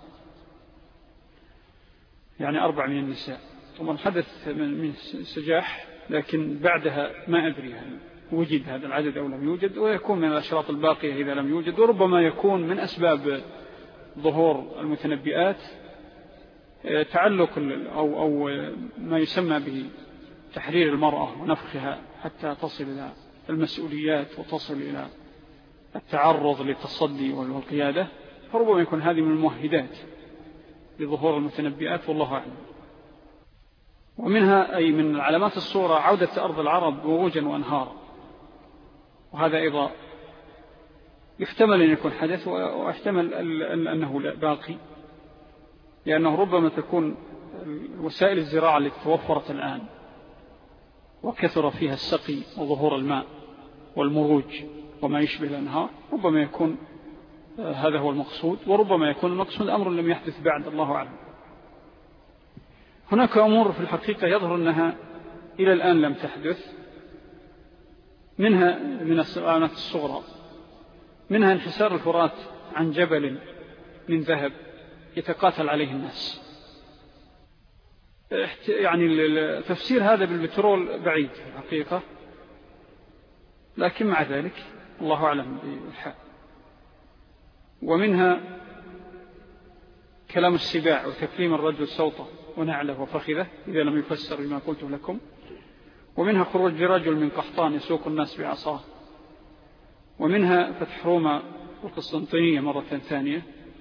يعني أربع من النساء. طبعا حدث من سجاح، لكن بعدها ما أدري هل وجد هذا العدد أو لم يوجد، ويكون من الأشراط الباقية إذا لم يوجد. وربما يكون من أسباب ظهور المتنبئات تعلق أو, أو ما يسمى به تحرير المرأة ونفخها حتى تصل إلى المسؤوليات وتصل إلى التعرض للتصدي والقيادة، فربما يكون هذه من المؤهدات لظهور المتنبئات، والله أعلم. ومنها أي من علامات الصورة عودة أرض العرب وروجا وأنهارا، وهذا أيضا يحتمل أن يكون حدث، ويحتمل أنه لا باقي، لأنه ربما تكون وسائل الزراعة التي توفرت الآن وكثر فيها السقي وظهور الماء والمروج وما يشبه الأنهار، ربما يكون هذا هو المقصود، وربما يكون المقصود أمر لم يحدث بعد، الله أعلم. هناك أمور في الحقيقة يظهر أنها إلى الآن لم تحدث، منها من العلامات الصغرى، منها انحسار الفرات عن جبل من ذهب يتقاتل عليه الناس. يعني تفسير هذا بالبترول بعيد في الحقيقة، لكن مع ذلك الله أعلم بالحال. ومنها كلام السباع وتكليم الرجل صوته ونعله وفخذه إذا لم يفسر بما قلت لكم. ومنها خروج رجل من قحطان يسوق الناس بعصاه. ومنها فتح روما والقسطنطينية مرة ثانية.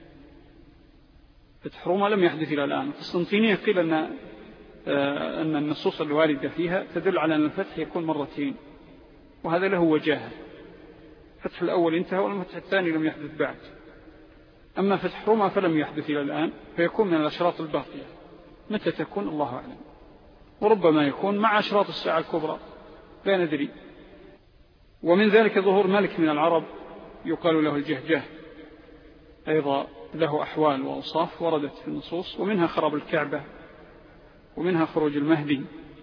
فتح روما لم يحدث إلى الآن. القسطنطينية قيل أن, أن النصوص الواردة فيها تدل على أن الفتح يكون مرتين، وهذا له وجاهة. فتح الأول انتهى، والفتح الثاني لم يحدث بعد. أما فتح روما فلم يحدث إلى الآن، فيكون من الأشراط الباقية. متى تكون الله أعلم، وربما يكون مع أشراط الساعة الكبرى لا ندري. ومن ذلك ظهور ملك من العرب يقال له الجهجه، أيضا له أحوال وأوصاف وردت في النصوص. ومنها خراب الكعبة، ومنها خروج المهدي،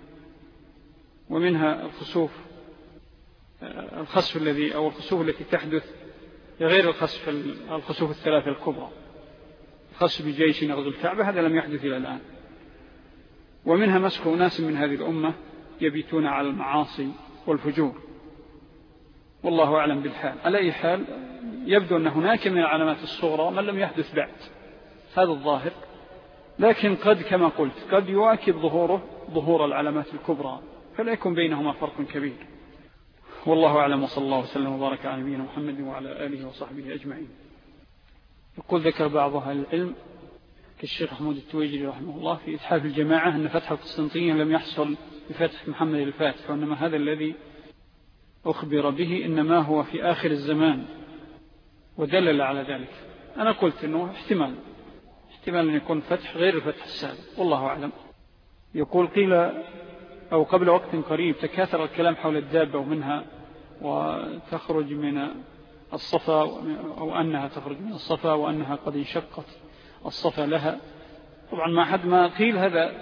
ومنها الخسوف الخسف الذي أو الخسوف التي تحدث غير الخسف الخسوف الثلاثة الكبرى، الخسف بجيش يغزو الكعبة، هذا لم يحدث إلى الآن. ومنها مسك أناس من هذه الأمة يبيتون على المعاصي والفجور، والله أعلم بالحال. على أي حال يبدو أن هناك من العلامات الصغرى من لم يحدث بعد، هذا الظاهر، لكن قد كما قلت قد يواكب ظهوره ظهور العلامات الكبرى، فلا يكون بينهما فرق كبير، والله أعلم. وصلى الله وسلم وبارك على نبينا محمد وعلى آله وصحبه أجمعين. يقول ذكر بعض أهل العلم كالشيخ محمود التويجري رحمه الله في إتحاف الجماعة أن فتح القسطنطينية لم يحصل بفتح محمد الفاتح، وإنما هذا الذي أخبر به إنما هو في آخر الزمان، ودلل على ذلك. أنا قلت أنه احتمال احتمال أن يكون فتح غير الفتح السابق، والله أعلم. يقول قيل أو قبل وقت قريب تكاثر الكلام حول الدابة ومنها وتخرج من الصفا، أو أنها تخرج من الصفا وأنها قد انشقت الصفا لها. طبعا ما حد ما قيل هذا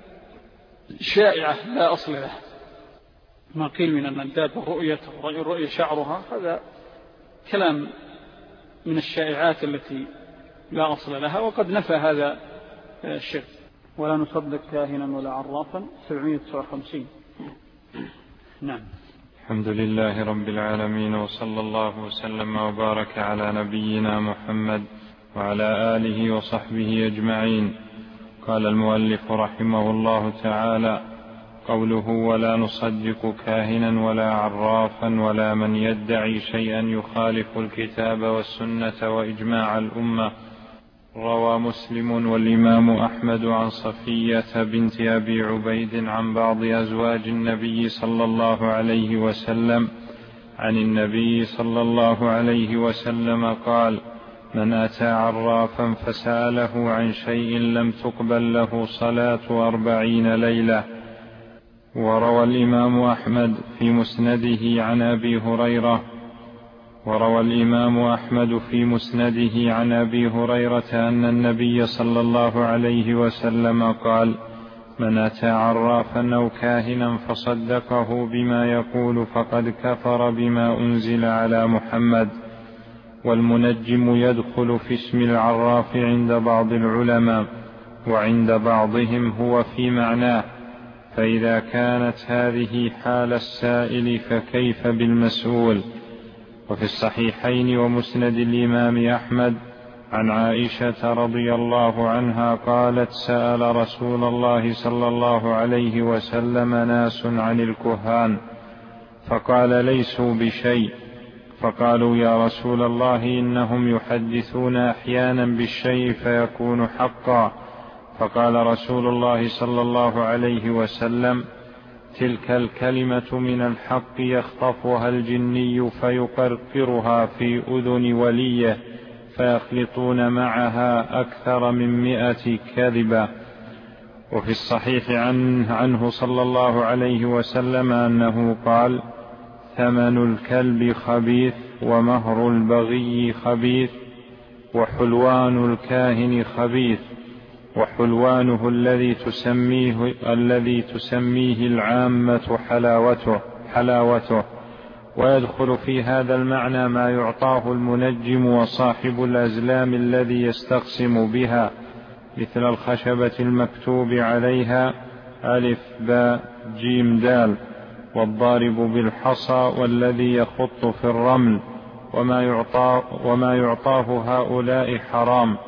شائعة لا أصل له. ما قيل من أن الدابة رؤية رؤية شعرها، هذا كلام من الشائعات التي لا أصل لها، وقد نفى هذا الشرك. ولا نصدق كاهنا ولا عرافا. سبعمائة وتسعة وخمسين. نعم. الحمد لله رب العالمين، وصلى الله وسلم وبارك على نبينا محمد وعلى آله وصحبه أجمعين. قال المؤلف رحمه الله تعالى: قوله ولا نصدق كاهنا ولا عرافا ولا من يدعي شيئا يخالف الكتاب والسنة وإجماع الأمة. روى مسلم والإمام أحمد عن صفية بنت أبي عبيد عن بعض أزواج النبي صلى الله عليه وسلم عن النبي صلى الله عليه وسلم قال: من أتى عرافا فسأله عن شيء لم تقبل له صلاة أربعين ليلة. وروى الإمام أحمد في مسنده عن أبي هريرة وروى الإمام أحمد في مسنده عن أبي هريرة أن النبي صلى الله عليه وسلم قال: من أتى عرافا أو كاهنا فصدقه بما يقول فقد كفر بما أنزل على محمد. والمنجم يدخل في اسم العراف عند بعض العلماء، وعند بعضهم هو في معناه، فإذا كانت هذه حال السائل فكيف بالمسؤول. وفي الصحيحين ومسند الإمام أحمد عن عائشة رضي الله عنها قالت: سأل رسول الله صلى الله عليه وسلم ناس عن الكهان فقال: ليسوا بشيء. فقالوا: يا رسول الله إنهم يحدثون أحيانا بالشيء فيكون حقا. فقال رسول الله صلى الله عليه وسلم: تلك الكلمة من الحق يخطفها الجني فيقرقرها في أذن وليه فيخلطون معها أكثر من مئة كذبة. وفي الصحيح عنه, عنه صلى الله عليه وسلم أنه قال: ثمن الكلب خبيث، ومهر البغي خبيث، وحلوان الكاهن خبيث، وحلوانه الذي تسميه, الذي تسميه العامة حلاوته, حلاوته. ويدخل في هذا المعنى ما يعطاه المنجم وصاحب الأزلام الذي يستقسم بها، مثل الخشبة المكتوب عليها ألف باء جيم دال، والضارب بالحصى، والذي يخط في الرمل، وما يعطاه, وما يعطاه هؤلاء حرام.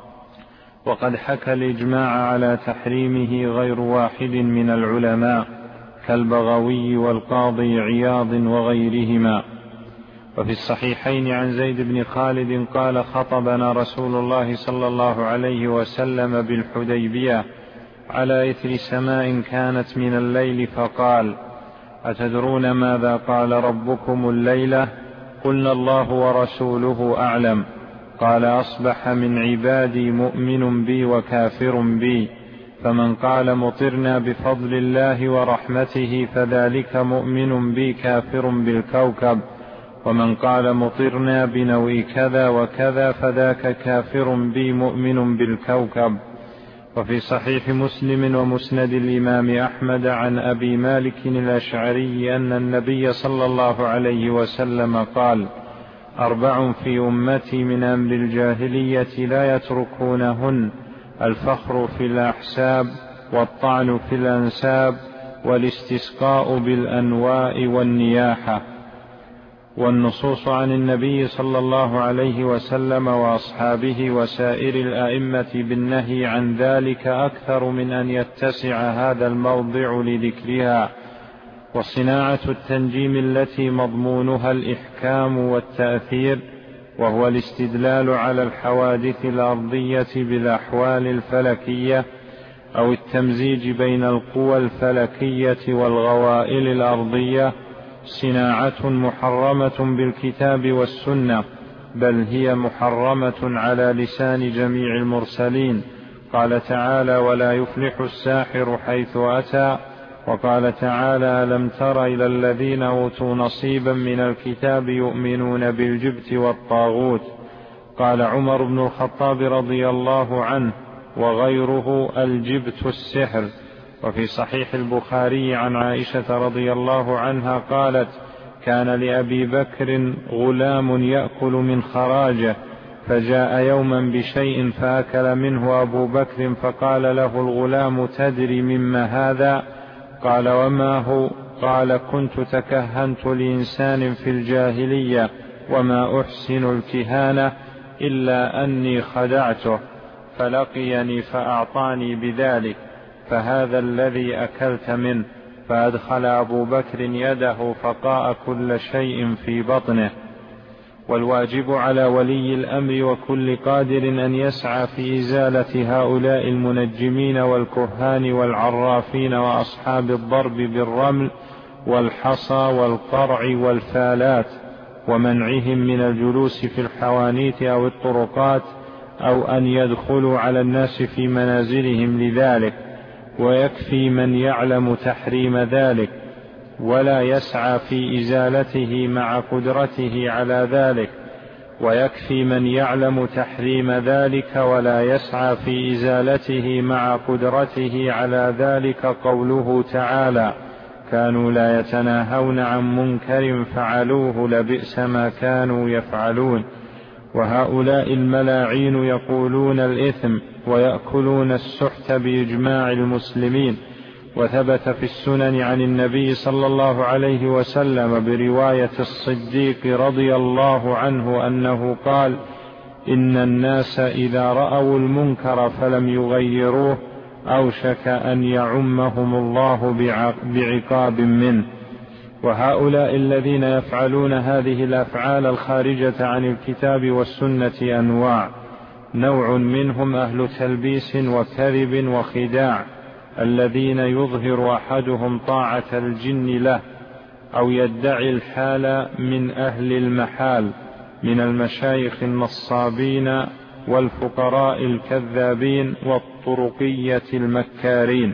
وقد حكى الإجماع على تحريمه غير واحد من العلماء كالبغوي والقاضي عياض وغيرهما. وفي الصحيحين عن زيد بن خالد قال: خطبنا رسول الله صلى الله عليه وسلم بالحديبية على إثر سماء كانت من الليل فقال: أتدرون ماذا قال ربكم الليلة؟ قلنا: الله ورسوله أعلم. قال: أصبح من عبادي مؤمن بي وكافر بي، فمن قال مطرنا بفضل الله ورحمته فذلك مؤمن بي كافر بالكوكب، ومن قال مطرنا بنوء كذا وكذا فذاك كافر بي مؤمن بالكوكب. وفي صحيح مسلم ومسند الإمام أحمد عن أبي مالك الأشعري أن النبي صلى الله عليه وسلم قال: أربع في أمتي من أمر الجاهلية لا يتركونهن: الفخر في الأحساب، والطعن في الأنساب، والاستسقاء بالأنواء والنياحة. والنصوص عن النبي صلى الله عليه وسلم وأصحابه وسائر الأئمة بالنهي عن ذلك أكثر من أن يتسع هذا الموضع لذكرها. وصناعة التنجيم التي مضمونها الإحكام والتأثير وهو الاستدلال على الحوادث الأرضية بالأحوال الفلكية أو التمزيج بين القوى الفلكية والغوائل الأرضية، صناعة محرمة بالكتاب والسنة، بل هي محرمة على لسان جميع المرسلين. قال تعالى: ولا يفلح الساحر حيث أتى. وقال تعالى: ألم تر إلى الذين أوتوا نصيبا من الكتاب يؤمنون بالجبت والطاغوت. قال عمر بن الخطاب رضي الله عنه وغيره: الجبت السحر. وفي صحيح البخاري عن عائشة رضي الله عنها قالت: كان لأبي بكر غلام يأكل من خراجه، فجاء يوما بشيء فأكل منه أبو بكر، فقال له الغلام: تدري مما هذا؟ قال: وما هو؟ قال: كنت تكهنت لإنسان في الجاهلية وما أحسن الكهانة إلا أني خدعته فلقيني فأعطاني بذلك، فهذا الذي أكلت منه. فأدخل أبو بكر يده فقاء كل شيء في بطنه. والواجب على ولي الأمر وكل قادر أن يسعى في إزالة هؤلاء المنجمين والكهان والعرافين وأصحاب الضرب بالرمل والحصى والقرع والفالات، ومنعهم من الجلوس في الحوانيت أو الطرقات، أو أن يدخلوا على الناس في منازلهم لذلك، ويكفي من يعلم تحريم ذلك ولا يسعى في إزالته مع قدرته على ذلك، ويكفي من يعلم تحريم ذلك ولا يسعى في إزالته مع قدرته على ذلك قوله تعالى: كانوا لا يتناهون عن منكر فعلوه لبئس ما كانوا يفعلون. وهؤلاء الملاعين يقولون الإثم ويأكلون السحت بإجماع المسلمين. وثبت في السنن عن النبي صلى الله عليه وسلم برواية الصديق رضي الله عنه أنه قال: إن الناس إذا رأوا المنكر فلم يغيروه أوشك أن يعمهم الله بعقاب منه. وهؤلاء الذين يفعلون هذه الأفعال الخارجة عن الكتاب والسنة أنواع: نوع منهم أهل تلبيس وكذب وخداع، الذين يظهر أحدهم طاعة الجن له أو يدعي الحال من أهل المحال من المشايخ النصابين والفقراء الكذابين والطرقية المكارين،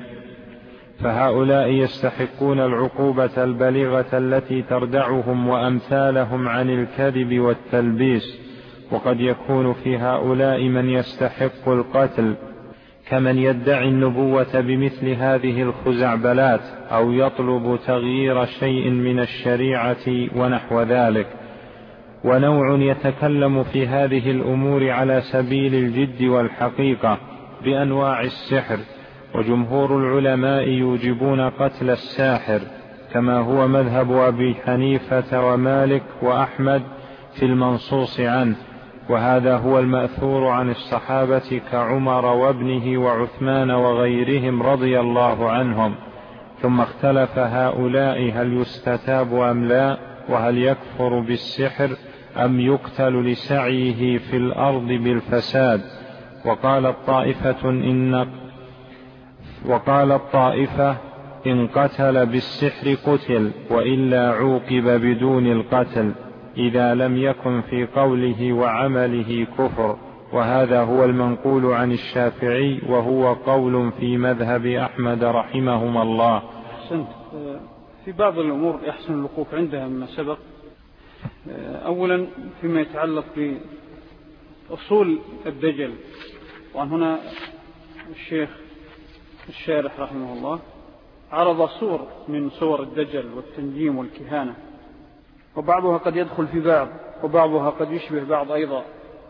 فهؤلاء يستحقون العقوبة البليغة التي تردعهم وأمثالهم عن الكذب والتلبيس. وقد يكون في هؤلاء من يستحق القتل، كمن يدعي النبوة بمثل هذه الخزعبلات أو يطلب تغيير شيء من الشريعة ونحو ذلك. ونوع يتكلم في هذه الأمور على سبيل الجد والحقيقة بأنواع السحر، وجمهور العلماء يوجبون قتل الساحر، كما هو مذهب أبي حنيفة ومالك وأحمد في المنصوص عنه، وهذا هو المأثور عن الصحابة كعمر وابنه وعثمان وغيرهم رضي الله عنهم. ثم اختلف هؤلاء هل يستتاب أم لا، وهل يكفر بالسحر أم يقتل لسعيه في الأرض بالفساد. وقال الطائفة إن وقال الطائفة إن قتل بالسحر قتل، وإلا عوقب بدون القتل إذا لم يكن في قوله وعمله كفر. وهذا هو المنقول عن الشافعي، وهو قول في مذهب أحمد رحمهما الله. أحسنت. في بعض الأمور يحسن الوقوف عندها مما سبق. أولا فيما يتعلق بأصول الدجل، وعن هنا الشيخ الشارح رحمه الله عرض صور من صور الدجل والتنجيم والكهانة، وبعضها قد يدخل في بعض، وبعضها قد يشبه بعض أيضا،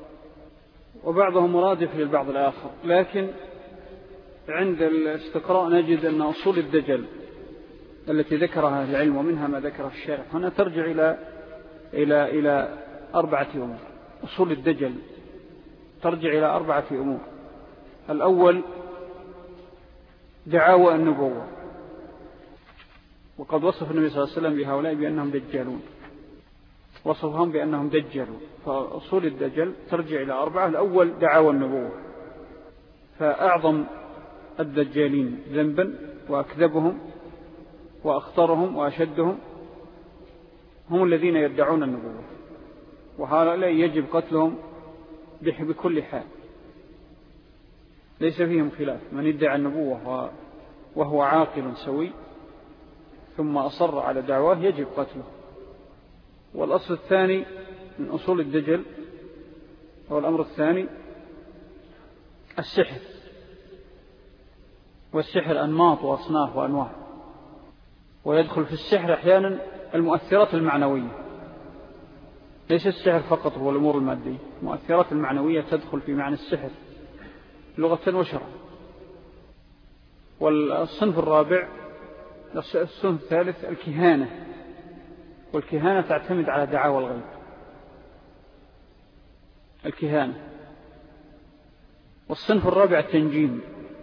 وبعضها مرادف للبعض الآخر. لكن عند الاستقراء نجد أن أصول الدجل التي ذكرها العلم ومنها ما ذكره الشارح هنا ترجع إلى إلى إلى أربعة أمور. أصول الدجل ترجع إلى أربعة أمور. الأول دعاوى النبوة، وقد وصف النبي صلى الله عليه وسلم بهؤلاء بأنهم دجالون. وصفهم بأنهم دجلوا. فأصول الدجل ترجع إلى أربعة. الأول دعاوى النبوة، فأعظم الدجالين ذنبا وأكذبهم وأخطرهم وأشدهم هم الذين يدعون النبوة، وهؤلاء يجب قتلهم بكل حال، ليس فيهم خلاف. من ادعى النبوة وهو عاقل سوي ثم أصر على دعواه يجب قتله. والأصل الثاني من أصول الدجل هو الأمر الثاني السحر، والسحر أنماط وأصناف وأنواع، ويدخل في السحر أحيانا المؤثرات المعنوية، ليس السحر فقط هو الأمور المادية، المؤثرات المعنوية تدخل في معنى السحر لغة وشرعا. والصنف الرابع الصنف الثالث الكهانة، والكهانة تعتمد على دعاوى الغيب. الكهانة. والصنف الرابع التنجيم،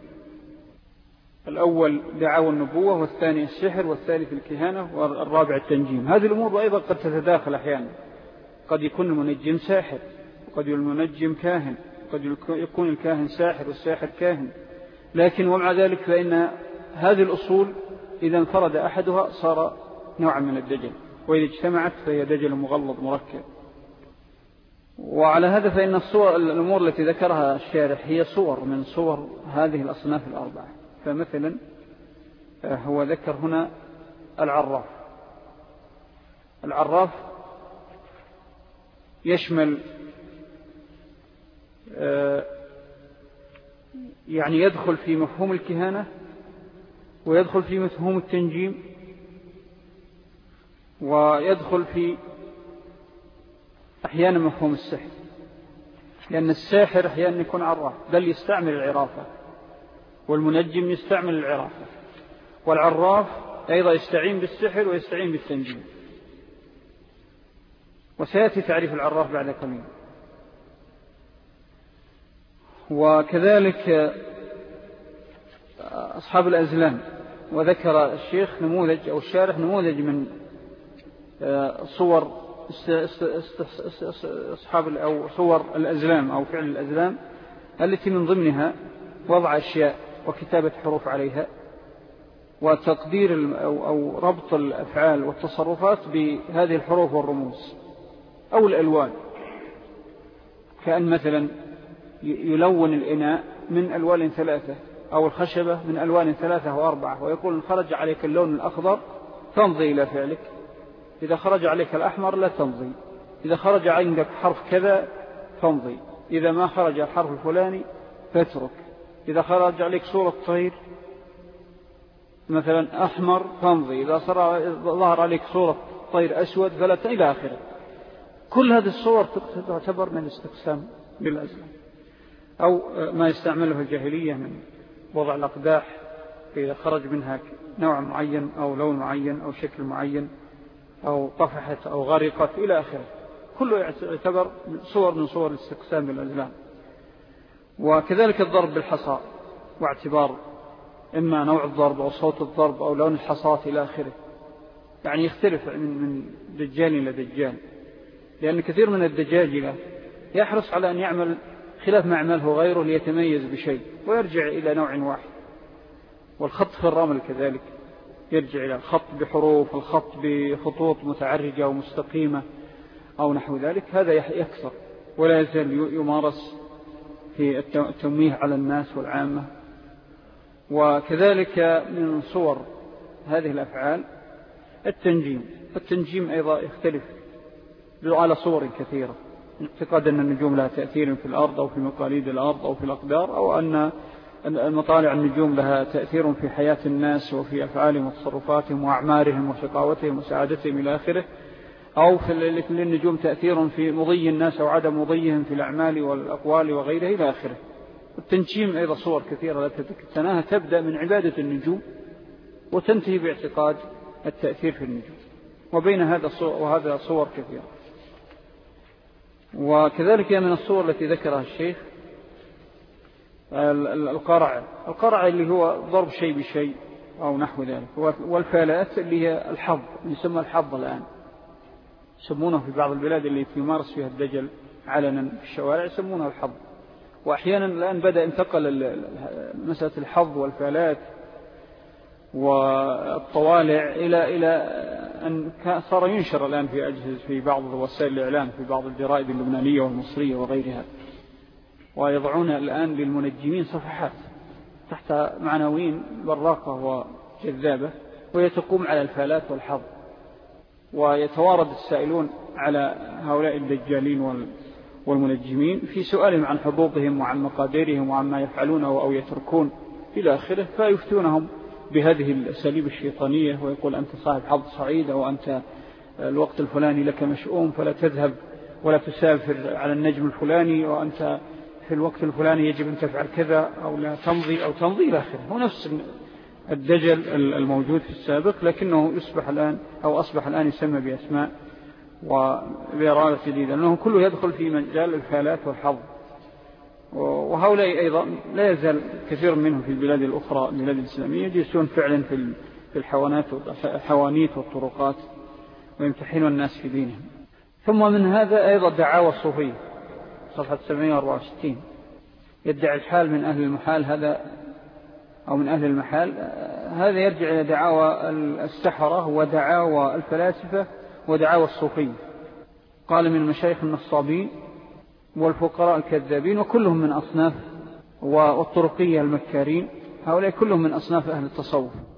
الأول دعاوى النبوة، والثاني السحر، والثالث الكهانة، والرابع التنجيم. هذه الأمور أيضا قد تتداخل أحيانا، قد يكون المنجم ساحر، وقد يكون المنجم كاهن، وقد يكون الكاهن ساحر والساحر كاهن. لكن ومع ذلك فإن هذه الأصول إذا انفرد أحدها صار نوعا من الدجل، وإذا اجتمعت فهي دجل مغلظ مركب. وعلى هذا فإن الصور الأمور التي ذكرها الشارح هي صور من صور هذه الأصناف الأربعة. فمثلا هو ذكر هنا العراف. العراف يشمل يعني يدخل في مفهوم الكهانة، ويدخل في مفهوم التنجيم، ويدخل في أحيانا مفهوم السحر، لأن الساحر أحيانا يكون عراف بل يستعمل العرافة، والمنجم يستعمل العرافة، والعراف أيضا يستعين بالسحر ويستعين بالتنجيم. وسيأتي تعريف العراف بعد قليل. وكذلك أصحاب الأزلام، وذكر الشيخ نموذج أو الشارح نموذج من صور أصحاب أو صور الأزلام أو فعل الأزلام، التي من ضمنها وضع أشياء وكتابة حروف عليها، وتقدير أو ربط الأفعال والتصرفات بهذه الحروف والرموز أو الألوان، كأن مثلا يلون الإناء من ألوان ثلاثة، أو الخشبة من ألوان ثلاثة وأربعة، ويقول إن خرج عليك اللون الأخضر تمضي إلى فعلك، إذا خرج عليك الأحمر لا تمضي، إذا خرج عندك حرف كذا تمضي، إذا ما خرج الحرف الفلاني فاترك، إذا خرج عليك صورة طير مثلا أحمر تمضي، إذا ظهر عليك صورة طير أسود فلا، إلى آخره. كل هذه الصور تعتبر من الاستقسام بالأزلام، أو ما يستعمله الجاهلية من وضع الأقداح إذا خرج منها نوع معين أو لون معين أو شكل معين أو طفحت أو غرقت إلى آخره، كله يعتبر صور من صور الاستقسام بالأزلام. وكذلك الضرب بالحصى، واعتبار إما نوع الضرب أو صوت الضرب أو لون الحصاة إلى آخره، يعني يختلف من دجال إلى دجال، لأن كثير من الدجاجلة يحرص على أن يعمل خلاف ما عمله غيره ليتميز بشيء ويرجع إلى نوع واحد. والخط في الرمل كذلك يرجع إلى الخط بحروف، الخط بخطوط متعرجة ومستقيمة أو نحو ذلك، هذا يكثر ولا يزال يمارس في التمويه على الناس والعامة. وكذلك من صور هذه الأفعال التنجيم. التنجيم أيضا يختلف على صور كثيرة، اعتقاد أن النجوم لها تأثير في الأرض أو في مقاليد الأرض أو في الأقدار، أو أن المطالع النجوم لها تأثير في حياة الناس وفي أفعالهم وتصرفاتهم وأعمارهم وشقاوتهم وسعادتهم إلى آخره، أو في للنجوم تأثير في مضي الناس أو عدم مضيهم في الأعمال والأقوال وغيره إلى آخره. التنجيم أيضا صور كثيرة لا تتناهى، تبدأ من عبادة النجوم وتنتهي باعتقاد التأثير في النجوم، وبين هذا صور وهذا صور كثيرة. وكذلك من الصور التي ذكرها الشيخ القرع. القرع اللي هو ضرب شيء بشيء أو نحو ذلك، والفالات اللي هي الحظ، يسمى الحظ الآن، يسمونه في بعض البلاد اللي يمارس فيها الدجل علنا في الشوارع يسمونها الحظ. وأحيانا الآن بدأ انتقل مسألة الحظ والفالات والطوالع إلى إلى أن صار ينشر الآن في أجهزة في بعض وسائل الإعلام في بعض الجرائد اللبنانية والمصرية وغيرها، ويضعون الآن للمنجمين صفحات تحت معناوين براقة وجذابة، وهي تقوم على الفالات والحظ، ويتوارد السائلون على هؤلاء الدجالين والمنجمين في سؤالهم عن حظوظهم وعن مقاديرهم وعن ما يفعلونه أو يتركون إلى آخره، فيفتونهم بهذه الأساليب الشيطانية، ويقول أنت صاحب حظ سعيد، أو أنت الوقت الفلاني لك مشؤوم فلا تذهب ولا تسافر على النجم الفلاني، وأنت في الوقت الفلاني يجب أن تفعل كذا أو لا تمضي أو تمضي إلى آخره. هو نفس الدجل الموجود في السابق، لكنه يصبح الآن أو أصبح الآن يسمى بأسماء وبإرادة جديدة، لأنه كله يدخل في مجال الفالات والحظ. وهؤلاء أيضا لا يزال كثير منهم في البلاد الأخرى البلاد الإسلامية يجلسون فعلا في الحوانات والحوانيت والطرقات ويمتحنون الناس في دينهم. ثم من هذا أيضا دعاوى الصوفية، صفحة سبعمائة وأربعة وستين، يدعي الحال من أهل المحال هذا أو من أهل المحال، هذا يرجع إلى دعاوى السحرة ودعاوى الفلاسفة ودعاوى الصوفية. قال من المشايخ النصابين والفقراء الكذابين، وكلهم من أصناف والطرقية المكارين، هؤلاء كلهم من أصناف أهل التصوف.